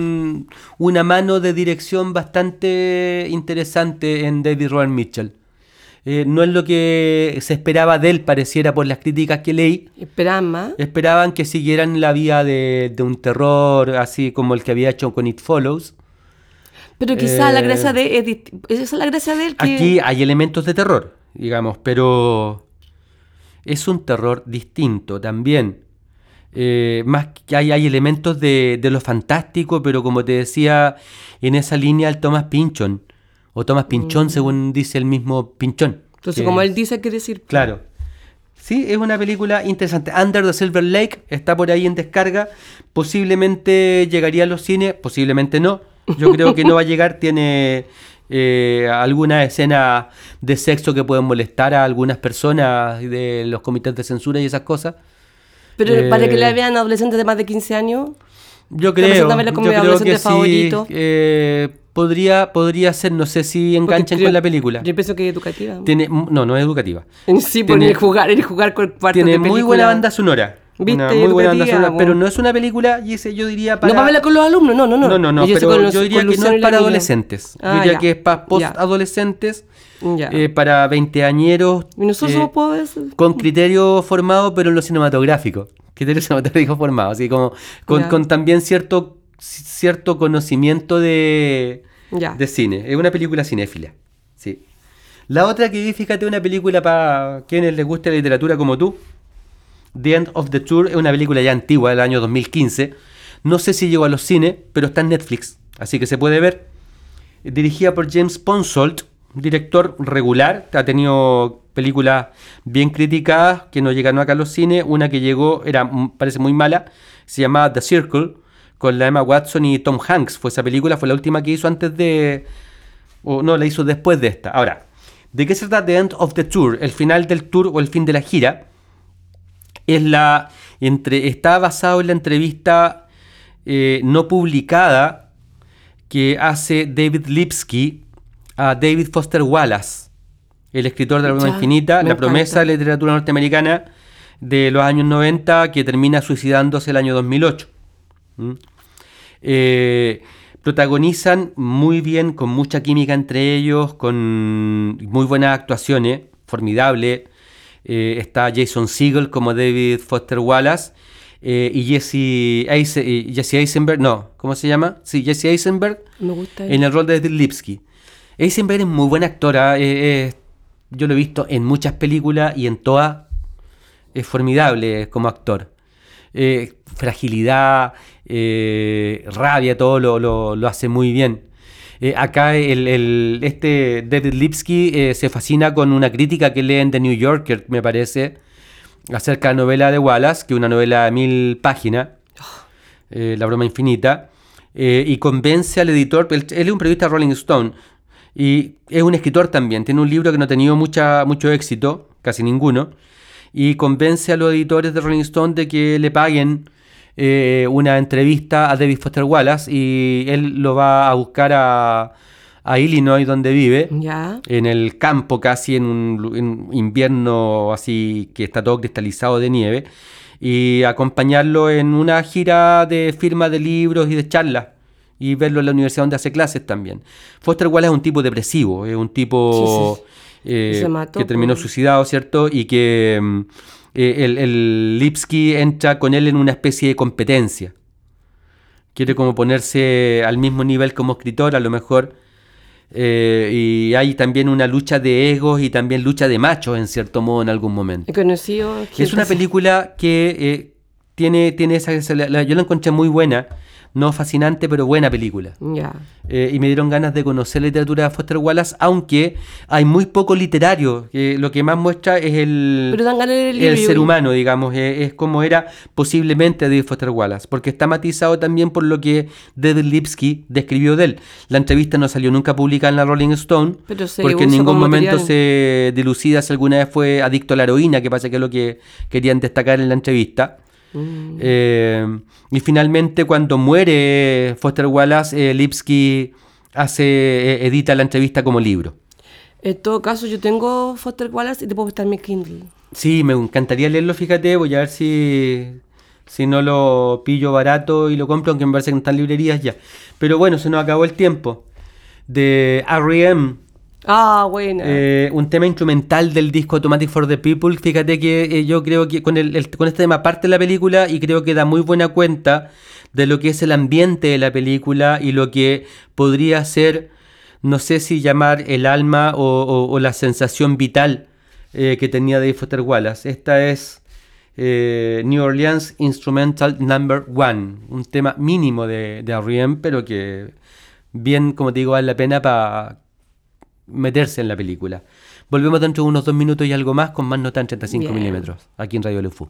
una mano de dirección bastante interesante en David Robert Mitchell. No es lo que se esperaba de él, pareciera por las críticas que leí. ¿Esperaban más? Esperaban que siguieran la vía de un terror, así como el que había hecho con It Follows. Pero quizá la gracia de él, esa es la gracia de él. Que... Aquí hay elementos de terror, digamos, pero es un terror distinto también. Más que hay elementos de lo fantástico, pero como te decía, en esa línea el Thomas Pynchon, o Thomas Pynchon según dice el mismo Pynchon. Entonces, como él dice, quiere decir... Claro. Sí, es una película interesante. Under the Silver Lake está por ahí en descarga. Posiblemente llegaría a los cines, posiblemente no. Yo creo que no va a llegar, tiene... alguna escena de sexo que pueden molestar a algunas personas de los comités de censura y esas cosas. Pero para que la vean adolescentes de más de 15 años. Yo creo que favorito. Sí, podría ser, no sé si enganchan con la película. Yo pienso que es educativa. No es educativa. Sí, por jugar con cuartos tiene de película. Muy buena banda sonora. ¿Viste? Una muy buena banda sonora, pero no es una película, yo diría para... No para verla con los alumnos, no. Pero yo diría que no es para adolescentes. Yo diría que es para post-adolescentes, para veinteañeros, y nosotros somos pobres. Con criterio formado, pero en lo cinematográfico. Criterio cinematográfico formado, así como con también cierto conocimiento de cine. Es una película cinéfila, sí. La otra que vi, fíjate, una película para quienes les guste la literatura como tú, The End of the Tour, es una película ya antigua, del año 2015. No sé si llegó a los cines, pero está en Netflix, así que se puede ver. Dirigida por James Ponsoldt, director regular, ha tenido películas bien criticadas que no llegaron acá a los cines. Una que llegó, parece muy mala, se llamaba The Circle, con la Emma Watson y Tom Hanks. Esa película fue la última que hizo antes de... la hizo después de esta. Ahora, ¿de qué se trata The End of the Tour? El final del tour o el fin de la gira. Está basado en la entrevista no publicada que hace David Lipsky a David Foster Wallace, el escritor de La Broma Infinita, la promesa de la literatura norteamericana de los años 90, que termina suicidándose el año 2008. Protagonizan muy bien, con mucha química entre ellos, con muy buenas actuaciones, formidable. Está Jason Segel como David Foster Wallace y Jesse Eisenberg, ¿cómo se llama? Sí, Jesse Eisenberg en el rol de David Lipsky. Eisenberg es muy buena actora, yo lo he visto en muchas películas y en todas es formidable como actor. Fragilidad, rabia, todo lo hace muy bien. Acá David Lipsky se fascina con una crítica que lee en The New Yorker, me parece, acerca de la novela de Wallace, que es una novela de 1000 páginas, La Broma Infinita, y convence al editor. Él es un periodista Rolling Stone, Y es un escritor también, tiene un libro que no ha tenido mucho éxito, casi ninguno, y convence a los editores de Rolling Stone de que le paguen una entrevista a David Foster Wallace, y él lo va a buscar a Illinois, donde vive, Ya. en el campo casi, en un invierno así que está todo cristalizado de nieve, y acompañarlo en una gira de firma de libros y de charlas, y verlo en la universidad donde hace clases también. Foster Wallace es un tipo depresivo, es un tipo Se mató, que terminó pues. suicidado, ¿cierto? Y que el Lipsky entra con él en una especie de competencia. Quiere como ponerse al mismo nivel como escritor, a lo mejor. Y hay también una lucha de egos y también lucha de machos, en cierto modo, en algún momento. He conocido gente Es una así. película que tiene yo la encontré muy buena, no fascinante, pero buena película. Ya. Y me dieron ganas de conocer la literatura de Foster Wallace, aunque hay muy poco literario. Lo que más muestra es Pero dan ganas de leer el el libro. ser humano, digamos, es como era posiblemente David Foster Wallace, porque está matizado también por lo que David Lipsky describió de él. La entrevista no salió nunca publicada en la Rolling Stone, Pero se porque en usa ningún como momento material. se dilucida si alguna vez fue adicto a la heroína, que pasa que es lo que querían destacar en la entrevista. Y finalmente, cuando muere Foster Wallace, Lipsky edita la entrevista como libro. En todo caso, yo tengo Foster Wallace y te puedo prestar mi Kindle. Sí, me encantaría leerlo, fíjate, voy a ver si no lo pillo barato y lo compro, aunque me parece que no están en librerías ya. Pero bueno, se nos acabó el tiempo. De R.E.M., Ah, buena. un tema instrumental del disco Automatic for the People. Fíjate que yo creo que con este tema parte la película, y creo que da muy buena cuenta de lo que es el ambiente de la película y lo que podría ser, no sé si llamar el alma o la sensación vital que tenía David Foster Wallace. Esta es New Orleans Instrumental Number 1, un tema mínimo de R.E.M., pero que bien, como te digo, vale la pena para meterse en la película. Volvemos dentro de unos 2 minutos y algo más con más nota en 35 Bien. milímetros, aquí en Radio LeFou.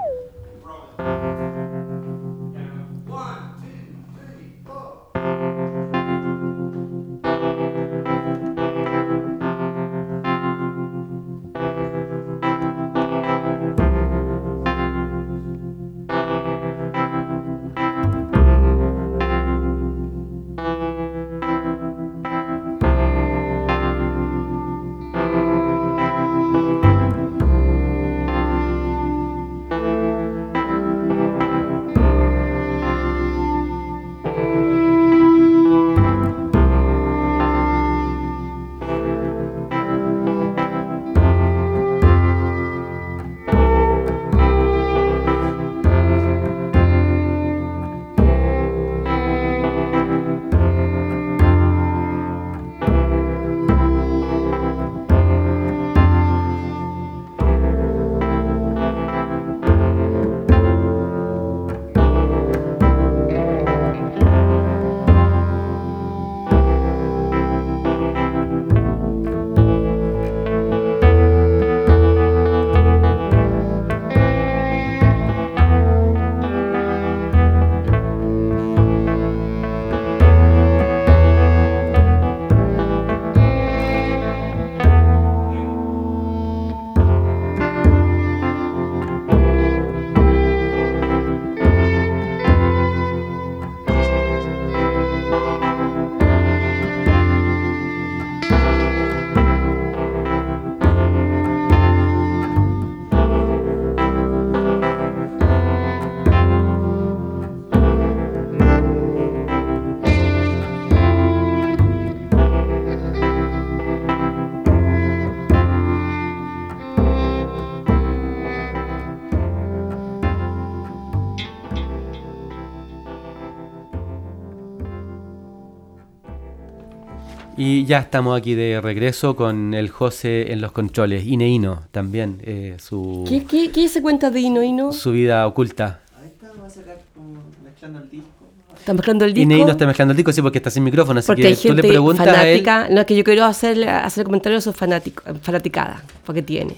Y ya estamos aquí de regreso con el José en los controles. Ineino también, su ¿Qué se cuenta de Hino Hino? su vida oculta. Ahí está, va a sacar como mezclando el disco. ¿Están mezclando el disco? Ineino está mezclando el disco, sí, porque está sin micrófono, así Porque que hay tú le gente preguntas a él. fanática. No, es que yo quiero hacer comentarios a su fanaticada, porque tiene.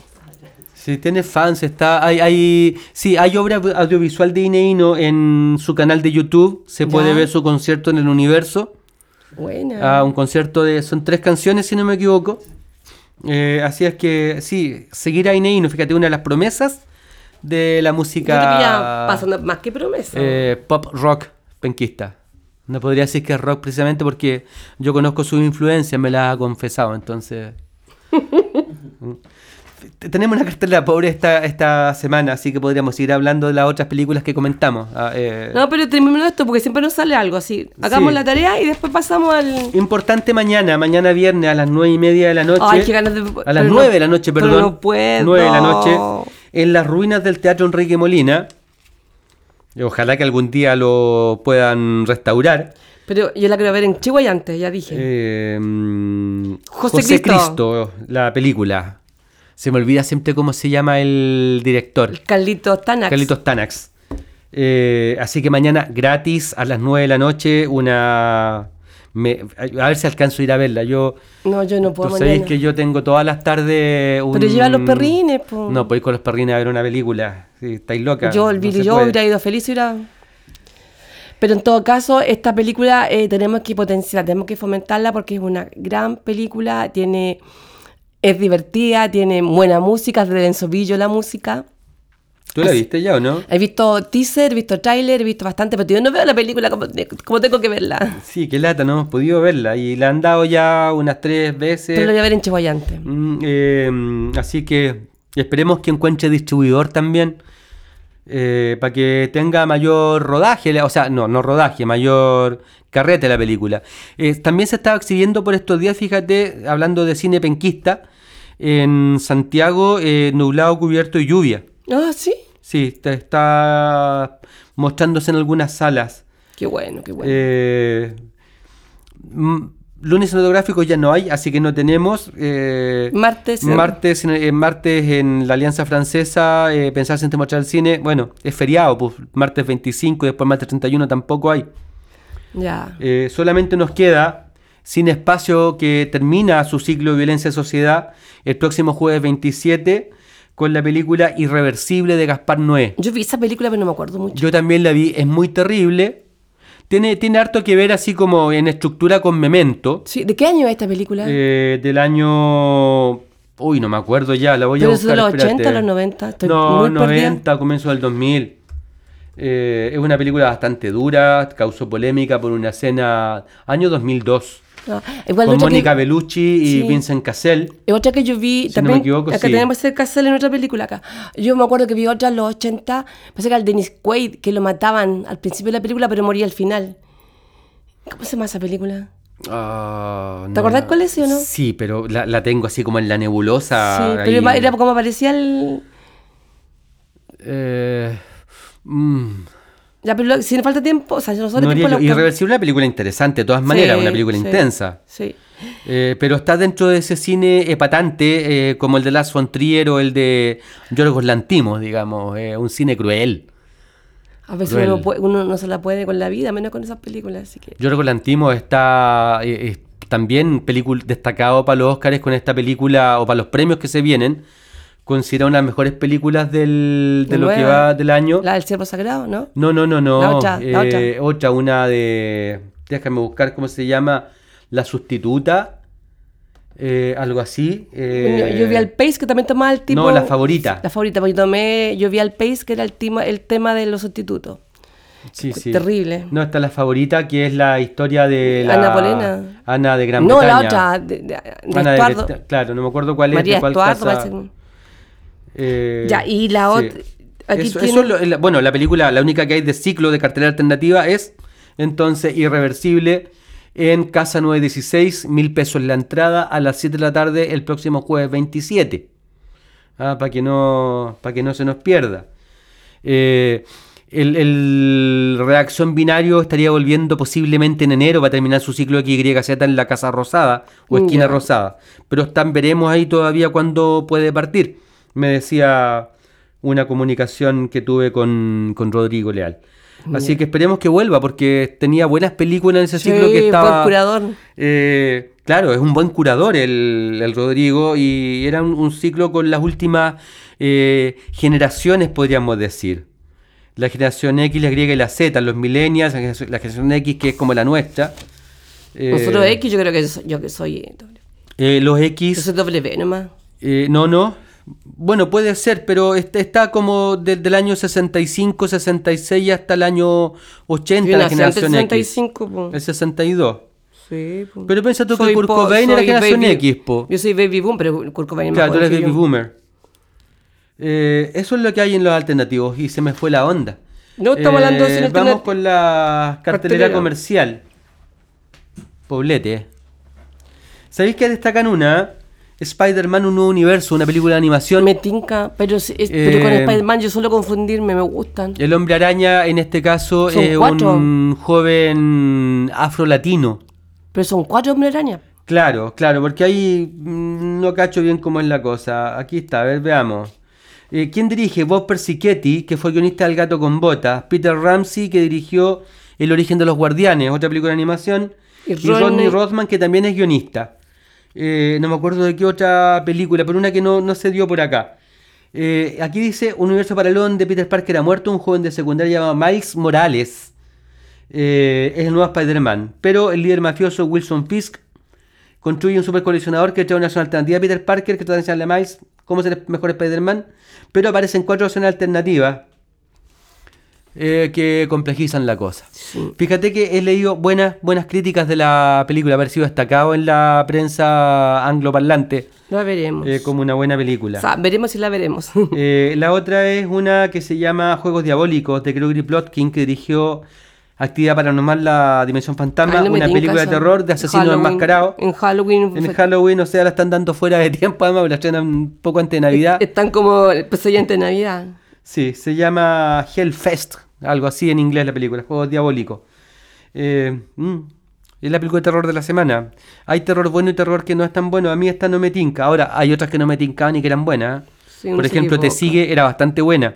Si tiene fans, hay obra audiovisual de Ineino en su canal de YouTube. Se puede Ya. ver su concierto en el Universo. Buena. a un concierto son 3 canciones, si no me equivoco. Así es que, sí, seguir a Ineino, fíjate, una de las promesas de la Yo música creo que ya pasando más que promesa. pop rock penquista. No podría decir que es rock precisamente porque yo conozco sus influencias, me las ha confesado, entonces... Tenemos una cartelera pobre esta semana, así que podríamos seguir hablando de las otras películas que comentamos. No, pero terminemos esto porque siempre nos sale algo así. Hagamos Sí. la tarea y después pasamos al... Importante mañana viernes a las 9:30 de la noche. Ay, qué ganas de... A las pero 9 de la noche, pero perdón. no puedo. 9 de la noche, en las ruinas del Teatro Enrique Molina. Ojalá que algún día lo puedan restaurar. Pero yo la quiero ver en Chihuayante, ya dije. José Cristo, la película. Se me olvida siempre cómo se llama el director. Carlitos Tanax. Carlitos Tanax. Así que mañana gratis a las 9 de la noche a ver si alcanzo a ir a verla. No, yo no puedo Tú mañana. sabéis que yo tengo todas las tardes Pero lleva los perrines, po. No, podéis con los perrines a ver una película. Sí, estáis locas. Yo, el no Billy se Joe puede. hubiera ido feliz, Pero en todo caso, esta película tenemos que potenciarla, tenemos que fomentarla porque es una gran película, es divertida, tiene buena música, es de Lenzo Villo la música. ¿Tú la viste ya o no? He visto teaser, he visto tráiler, he visto bastante, pero yo no veo la película como tengo que verla. Sí, qué lata, no hemos podido verla. Y la han dado ya unas 3 veces. Pero la voy a ver en Chihuayante. Así que esperemos que encuentre distribuidor también. Para que tenga mayor rodaje, o sea, no rodaje, mayor carrete la película. También se estaba exhibiendo por estos días, fíjate, hablando de cine penquista, en Santiago, nublado, cubierto y lluvia. Ah, ¿sí? Sí, está mostrándose en algunas salas. Qué bueno, qué bueno. Lunes cinematográficos ya no hay, así que no tenemos. Martes en la Alianza Francesa, Pensar sin mostrar el cine. Bueno, es feriado, pues martes 25 y después martes 31 tampoco hay. Ya. Solamente nos queda Sin Espacio, que termina su ciclo de Violencia en Sociedad el próximo jueves 27 con la película Irreversible de Gaspar Noé. Yo vi esa película, pero no me acuerdo mucho. Yo también la vi, es muy terrible. Tiene harto que ver así como en estructura con Memento. Sí, ¿de qué año es esta película? Del año... Uy, no me acuerdo ya, la voy a ¿Pero buscar. es de los espérate. 80 o los 90? Estoy No, muy 90, perdida. comienzo del 2000. Es una película bastante dura, causó polémica por una escena... Año 2002. Ah, igual Con otra Mónica que, Bellucci y Sí. Vincent Cassel. es otra que yo vi Si también. no me equivoco, acá sí. tenemos cerca en otra película acá. Yo me acuerdo que vi otra en los 80. Pensé que era el Dennis Quaid, que lo mataban al principio de la película, pero moría al final. ¿Cómo se llama esa película? ¿Te acordás cuál es, sí o no? Sí, pero la tengo así como en la nebulosa. Sí, ahí. pero era como aparecía el... Ya, pero si no falta tiempo, o sea, si nosotros No haría tiempo yo. Irreversible es una película interesante, de todas maneras, Sí, una película sí, intensa. Sí. Pero está dentro de ese cine epatante, como el de Lars von Trier o el de Yorgos Lanthimos, digamos, un cine cruel. A veces Cruel. uno no se la puede con la vida, menos con esas películas, así que... Yorgos Lanthimos está también destacado para los Oscars con esta película, o para los premios que se vienen, considerado una de las mejores películas de lo que Nueva. va del año. La del Ciervo Sagrado, ¿no? No. La otra. Otra, una de... Déjame buscar cómo se llama. La Sustituta. Algo así. Yo vi al Pace, que también tomaba el tipo... No, La Favorita. La favorita, porque yo vi al Pace, que era el tema de los sustitutos. Sí. Terrible. No, está La Favorita, que es la historia de la... Ana Bolena. Ana de Gran No, Bretaña. la otra, de Ana Estuardo. claro, no me acuerdo cuál es. María de cuál Estuardo, casa. parece. Ya, y la otra... Aquí Eso tiene... bueno, la película, la única que hay de ciclo de cartelera alternativa es entonces Irreversible en Casa 916, 1.000 pesos la entrada a las 7 de la tarde el próximo jueves 27. Para que no se nos pierda. El Reacción Binario estaría volviendo posiblemente en enero para terminar su ciclo XYZ en la Casa Rosada o Esquina Ya. Rosada. Pero veremos ahí todavía cuándo puede partir. Me decía una comunicación que tuve con Rodrigo Leal. Así que esperemos que vuelva, porque tenía buenas películas en ese ciclo que estaba... buen curador. Claro, es un buen curador el Rodrigo, y era un ciclo con las últimas generaciones, podríamos decir. La generación X, la Y y la Z, los millennials, la generación X, que es como la nuestra, Nosotros X, yo creo que yo que soy Los yo X... soy W nomás. No. Bueno, puede ser, pero está como desde el año 65, 66 hasta el año 80 Yo la nací generación antes del X. 65, po. El 62. Sí, po. Pero piensa tú que Soy Kurt po- Cobain era soy generación baby- X, po. Yo soy baby boom, pero Kurt Cobain es más Claro, tú joven eres que baby yo. boomer. Eso es lo que hay en los alternativos y se me fue la onda. No, estamos hablando de cine Vamos alternativo. con la cartelera Cartelera. comercial. Poblete. ¿Sabéis que destacan una? Spider-Man, un nuevo universo, una película de animación. Me tinca, pero pero con Eh, Spider-Man yo suelo confundirme, me gustan. El hombre araña, en este caso, Son es 4. un joven afro-latino. Pero son 4 hombres araña. Claro, porque ahí no cacho bien cómo es la cosa. Aquí está, a ver, veamos. ¿Quién dirige? Bob Persichetti, que fue guionista del Gato con Botas. Peter Ramsey, que dirigió El origen de los guardianes, otra película de animación. Y Y Rodney Rothman, que también es guionista. No me acuerdo de qué otra película, pero una que no se dio por acá. Aquí dice: un universo paralelo donde Peter Parker ha muerto, un joven de secundaria llamado Miles Morales. Es el nuevo Spider-Man. Pero el líder mafioso Wilson Fisk construye un super colisionador que trae una zona alternativa a Peter Parker, que trata de enseñarle a Miles cómo ser el mejor Spider-Man. Pero aparecen 4 opciones alternativas que complejizan la cosa. Sí. Fíjate que he leído buenas críticas de la película, haber sido destacado en la prensa angloparlante La veremos. como una buena película. O sea, veremos si la veremos. La otra es una que se llama Juegos Diabólicos, de Gregory Plotkin, que dirigió Actividad Paranormal, La Dimensión Fantasma, Ay, no me una tinca película de esa. terror de asesinos Halloween. enmascarados. En Halloween. En Halloween, o sea, la están dando fuera de tiempo, además, la estrenan un poco antes de Navidad. Están como el pesadillante de Navidad. Sí, se llama Hellfest, algo así en inglés la película, Juegos Diabólicos. Es la película de terror de la semana. Hay terror bueno y terror que no es tan bueno. A mí esta no me tinca. Ahora, hay otras que no me tincaban y que eran buenas. Sí, uno Por se ejemplo, Te equivoca. Sigue era bastante buena.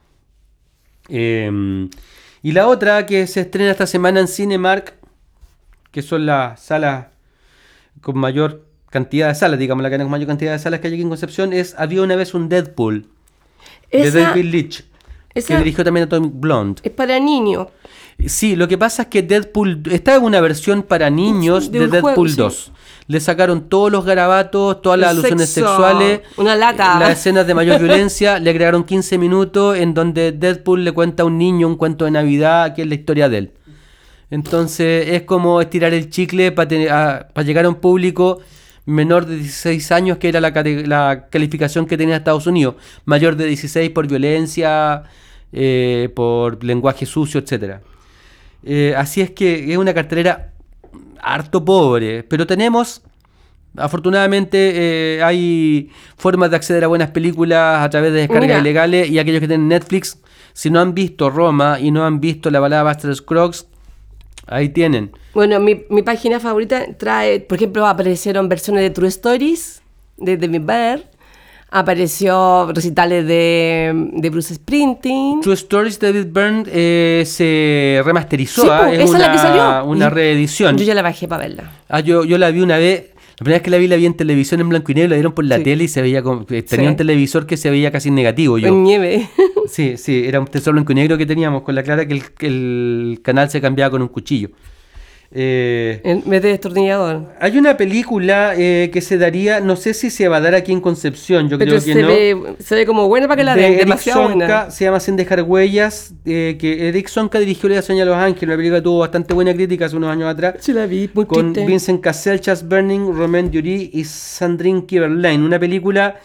Y la otra que se estrena esta semana en Cinemark, que son las salas con mayor cantidad de salas, digamos, la cadena con mayor cantidad de salas que hay aquí en Concepción, es Había una vez un Deadpool, de Esa David Leitch, que esa- dirigió también Atomic Blonde. es para niños. Sí, lo que pasa es que Deadpool está en una versión para niños De de un Deadpool juego, sí. 2. Le sacaron todos los garabatos, todas las El alusiones sexo, sexuales, una lata. las escenas de mayor violencia. Le agregaron 15 minutos en donde Deadpool le cuenta a un niño un cuento de Navidad, que es la historia de él. Entonces es como estirar el chicle para llegar a un público menor de 16 años, que era la calificación que tenía Estados Unidos. Mayor de 16 por violencia, por lenguaje sucio, etcétera. Así es que es una cartelera harto pobre, pero tenemos, afortunadamente, hay formas de acceder a buenas películas a través de descargas Mira. ilegales, y aquellos que tienen Netflix, si no han visto Roma y no han visto La balada de Buster Scruggs, ahí tienen. Bueno, mi página favorita trae, por ejemplo, aparecieron versiones de True Stories de David Bear, apareció recitales de Bruce Springsteen. True Stories de David Byrne se remasterizó, Sí, po, es esa es la que salió. una reedición. Yo ya la bajé para verla. Yo la vi una vez. La primera vez que la vi en televisión en blanco y negro, la dieron por la Sí. tele y se veía como, tenía Sí. un televisor que se veía casi negativo yo. En nieve. Sí, era un tesoro blanco y negro que teníamos, con la clara que el canal se cambiaba con un cuchillo. En vez de destornillador. Hay una película que se daría, no sé si se va a dar aquí en Concepción, yo Pero creo que no. se ve como buena para que la De den, Eric demasiado buena. Sonka, se llama Sin dejar huellas, que Eric Sonka dirigió La Sueña de Los Ángeles, una película que tuvo bastante buena crítica hace unos años atrás. Sí la vi, muy Con triste. Vincent Cassel, Chas Burning, Romain Dury y Sandrine Kiberlain. Una película,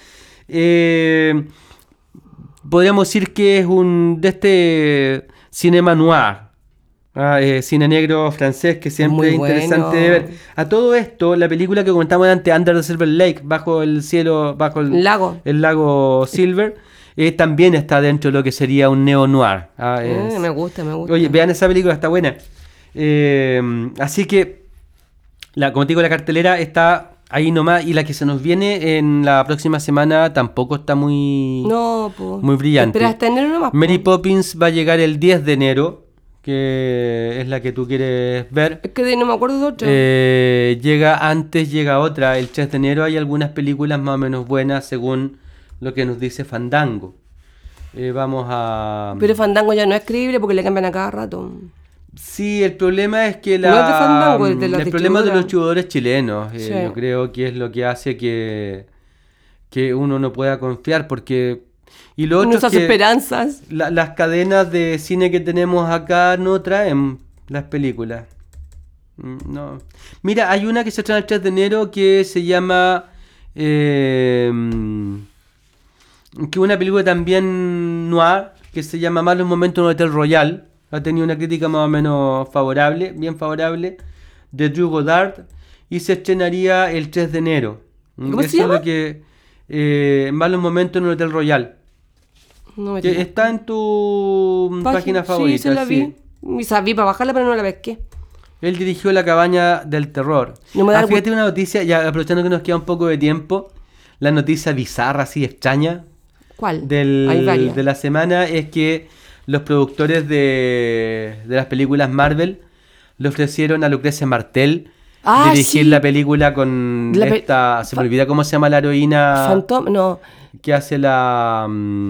podríamos decir que es de este cinema noir, cine negro francés, que siempre Muy es interesante bueno. de ver. A todo esto, la película que comentamos antes, Under the Silver Lake, bajo el cielo, bajo el lago Silver, también está dentro de lo que sería un neo-noir. Me gusta. Oye, vean esa película, está buena. Así que, como te digo, la cartelera está ahí nomás, y la que se nos viene en la próxima semana tampoco está muy brillante. Espera hasta enero nomás. Mary Poppins va a llegar el 10 de enero, que es la que tú quieres ver. Es que no me acuerdo de otra. Llega otra, el 3 de enero. Hay algunas películas más o menos buenas según lo que nos dice Fandango. Vamos a... Pero Fandango ya no es creíble porque le cambian a cada rato. Sí, el problema es que No es de Fandango, es de la el problema de distribuidora. los distribuidores chilenos, Sí. yo creo que es lo que hace que uno no pueda confiar, porque... Y lo otro Nuestras es que esperanzas. las cadenas de cine que tenemos acá no traen las películas. No. Mira, hay una que se estrena el 3 de enero que se llama... que una película también noir, que se llama Malos Momentos en un Hotel Royal. Ha tenido una crítica más o menos favorable, bien favorable, de Drew Goddard, y se estrenaría el 3 de enero. ¿Cómo se Eso llama? es lo que... Malos Momentos en un Hotel Royal. No me Que digas. está en tu página favorita. Sí, se la vi. Y sabí para bajarla, pero no la pesqué. Él dirigió La Cabaña del Terror. No me da Fíjate una noticia, ya aprovechando que nos queda un poco de tiempo, la noticia bizarra, así extraña, ¿Cuál? Hay varias. de la semana es que los productores de las películas Marvel le ofrecieron a Lucrecia Martel Ah, dirigir sí. la película con La pe- esta... Se me olvida cómo se llama la heroína Phantom, no. que hace la...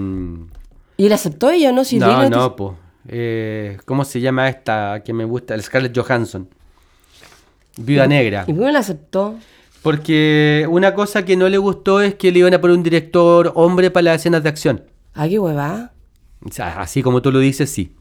¿Y él aceptó ella o no? Si leí la no, noticia. no, po. ¿Cómo se llama esta que me gusta? El Scarlett Johansson. Viuda Negra. ¿Y por qué no la aceptó? Porque una cosa que no le gustó es que le iban a poner un director hombre para las escenas de acción. Ay, qué hueva. O sea, así como tú lo dices, sí.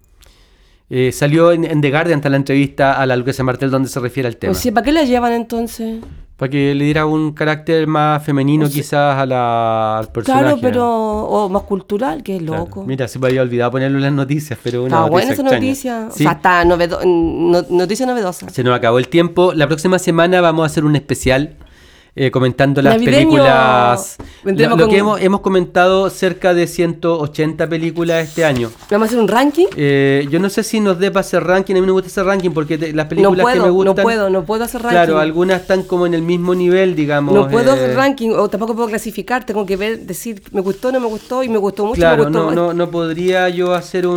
Salió en The Guardian la entrevista a la Lucrecia Martel donde se refiere al tema. O sea, ¿para qué la llevan entonces? Para que le diera un carácter más femenino O sea, quizás al personaje. Claro, pero... O más cultural, que es Claro. loco. Mira, se me había olvidado ponerlo en las noticias, pero una Está noticia buena esa extraña. noticia. Sí. O sea, está noticia novedosa. Se nos acabó el tiempo. La próxima semana vamos a hacer un especial comentando las Navideño. películas. Vendremos Lo que con- hemos comentado cerca de 180 películas este año. Vamos a hacer un ranking. Yo no sé si nos dé para hacer ranking. A mí no me gusta hacer ranking porque las No películas que me puedo, gustan. no puedo hacer ranking. Claro, algunas están como en el mismo nivel, digamos. No puedo hacer ranking o tampoco puedo clasificar. Tengo que ver, decir, me gustó, no me gustó y me gustó mucho, Claro, me gustó más. no podría yo hacer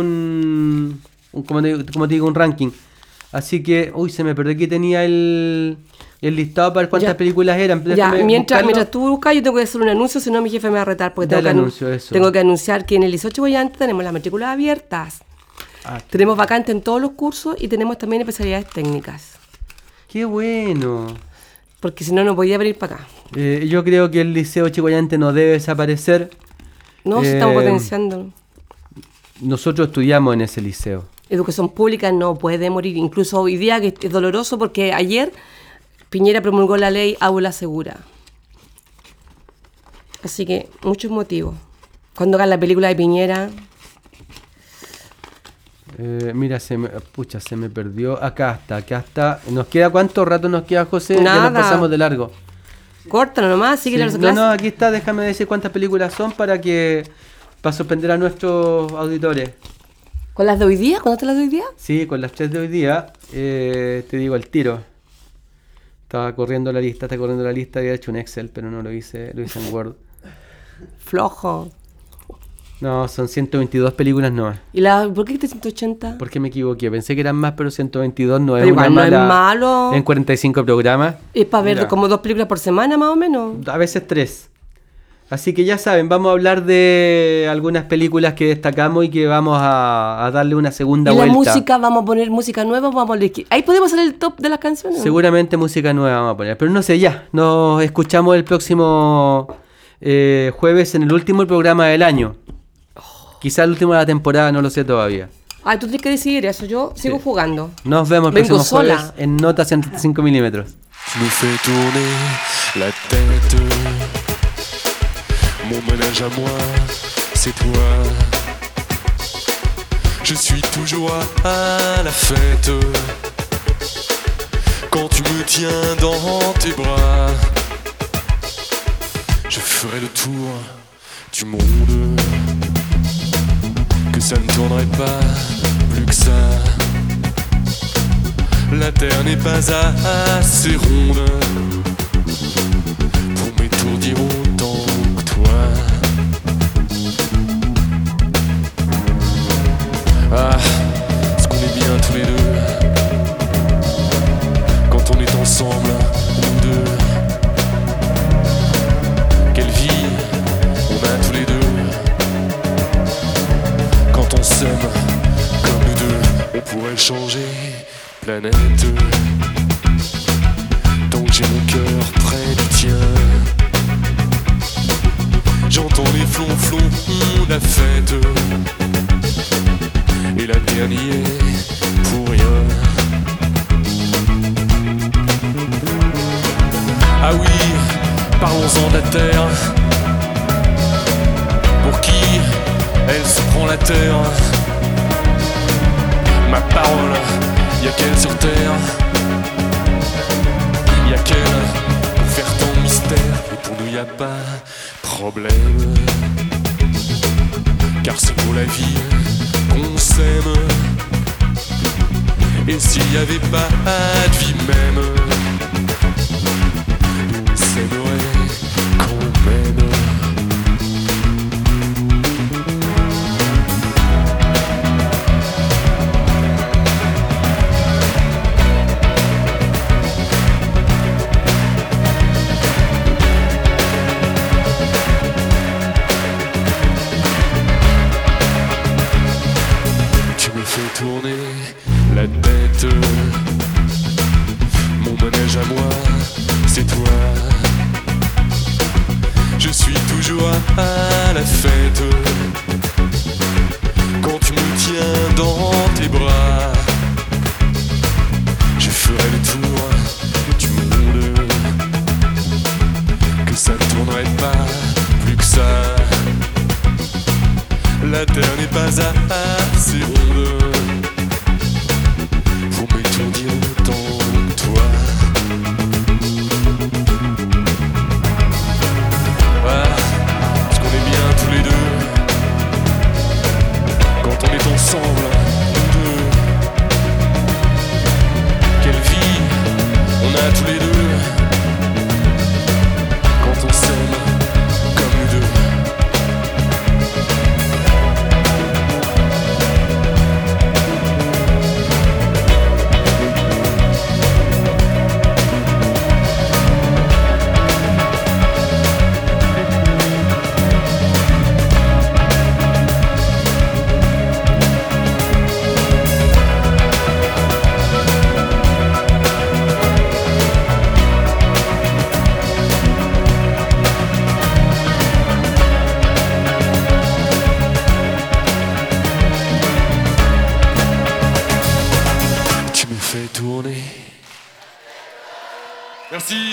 como te digo, un ranking. Así que, uy, se me perdió que tenía el listado para ver cuántas Ya. películas eran. Ya, Déjame mientras buscarlo. tú buscas, yo tengo que hacer un anuncio, si no mi jefe me va a retar porque Dale tengo que, anuncio, eso. tengo que anunciar que en el 18 Boyante tenemos las matrículas abiertas. Ah, Tenemos vacantes en todos los cursos y tenemos también especialidades técnicas. qué bueno. Porque si no, no podía venir para acá. Yo creo que el Liceo Chihuayante no debe desaparecer. No, se estamos potenciando. Nosotros estudiamos en ese liceo. Educación pública no puede morir. Incluso hoy día, que es doloroso porque ayer Piñera promulgó la ley Aula Segura. Así que, muchos motivos. Cuando hagan la película de Piñera, Mira, se me perdió. Acá está. ¿Nos queda cuánto rato nos queda, José? Ya Nada. nos pasamos de largo. córtalo nomás, sigue Sí. la No, clase. aquí está, déjame decir cuántas películas son para sorprender a nuestros auditores. ¿Con las de hoy día? ¿Contaste las de hoy día? Sí, con las 3 de hoy día, te digo al tiro. Está corriendo la lista, había hecho un Excel, pero no lo hice en Word. Flojo. No, son 122 películas no. ¿Por qué dijiste 180? ¿Por qué me equivoqué? Pensé que eran más, pero 122 no es Pero una igual no es mala... malo. En 45 programas. Es para ver Mira, como 2 películas por semana, más o menos. a veces 3. Así que ya saben, vamos a hablar de algunas películas que destacamos y que vamos a darle una segunda Y la vuelta. música, vamos a poner música nueva, vamos a elegir. Ahí podemos hacer el top de las canciones. Seguramente música nueva vamos a poner. Pero no sé, ya. Nos escuchamos el próximo jueves en el último programa del año. Quizá el último de la temporada, no lo sé todavía. Ay, tú tienes que decidir eso. Yo sigo Sí. jugando. Nos vemos el Vengo próximo sola. jueves en Nota 105 milímetros. Je me fais tourner la tête. Mon ménage à moi, c'est toi. Je suis toujours à la fête. Quand tu me tiens dans tes bras, je ferai le tour du monde. Que ça ne tournerait pas plus que ça. La terre n'est pas assez ronde pour m'étourdir autant que toi. Ah, est-ce qu'on est bien tous les deux quand on est ensemble, nous deux. Quelle vie on a tous les deux quand on s'aime comme nous deux. On pourrait changer planète. Tant que j'ai mon cœur près du tien, j'entends les flonflons de la fête. Et la terre n'y est pour rien. Ah oui, parlons-en de la terre. Pour qui elle se prend la terre? Ma parole, y'a qu'elle sur terre. Y'a qu'elle pour faire tant de mystère. Et pour nous y'a pas problème, car c'est pour la vie qu'on s'aime. Et s'il y avait pas de vie même, on s'aimerait quand même. Tourner la tête. Mon manège à moi, c'est toi. Je suis toujours à la fête quand tu me tiens dans tes bras. Je ferai le tour du monde, que ça ne tournerait pas plus que ça. La terre n'est pas assez ronde pour m'étourdir autant que toi. Ah, parce qu'on est bien tous les deux quand on est ensemble, nous deux. Quelle vie on a tous les deux quand on s'aime comme nous deux. Tourner. Merci.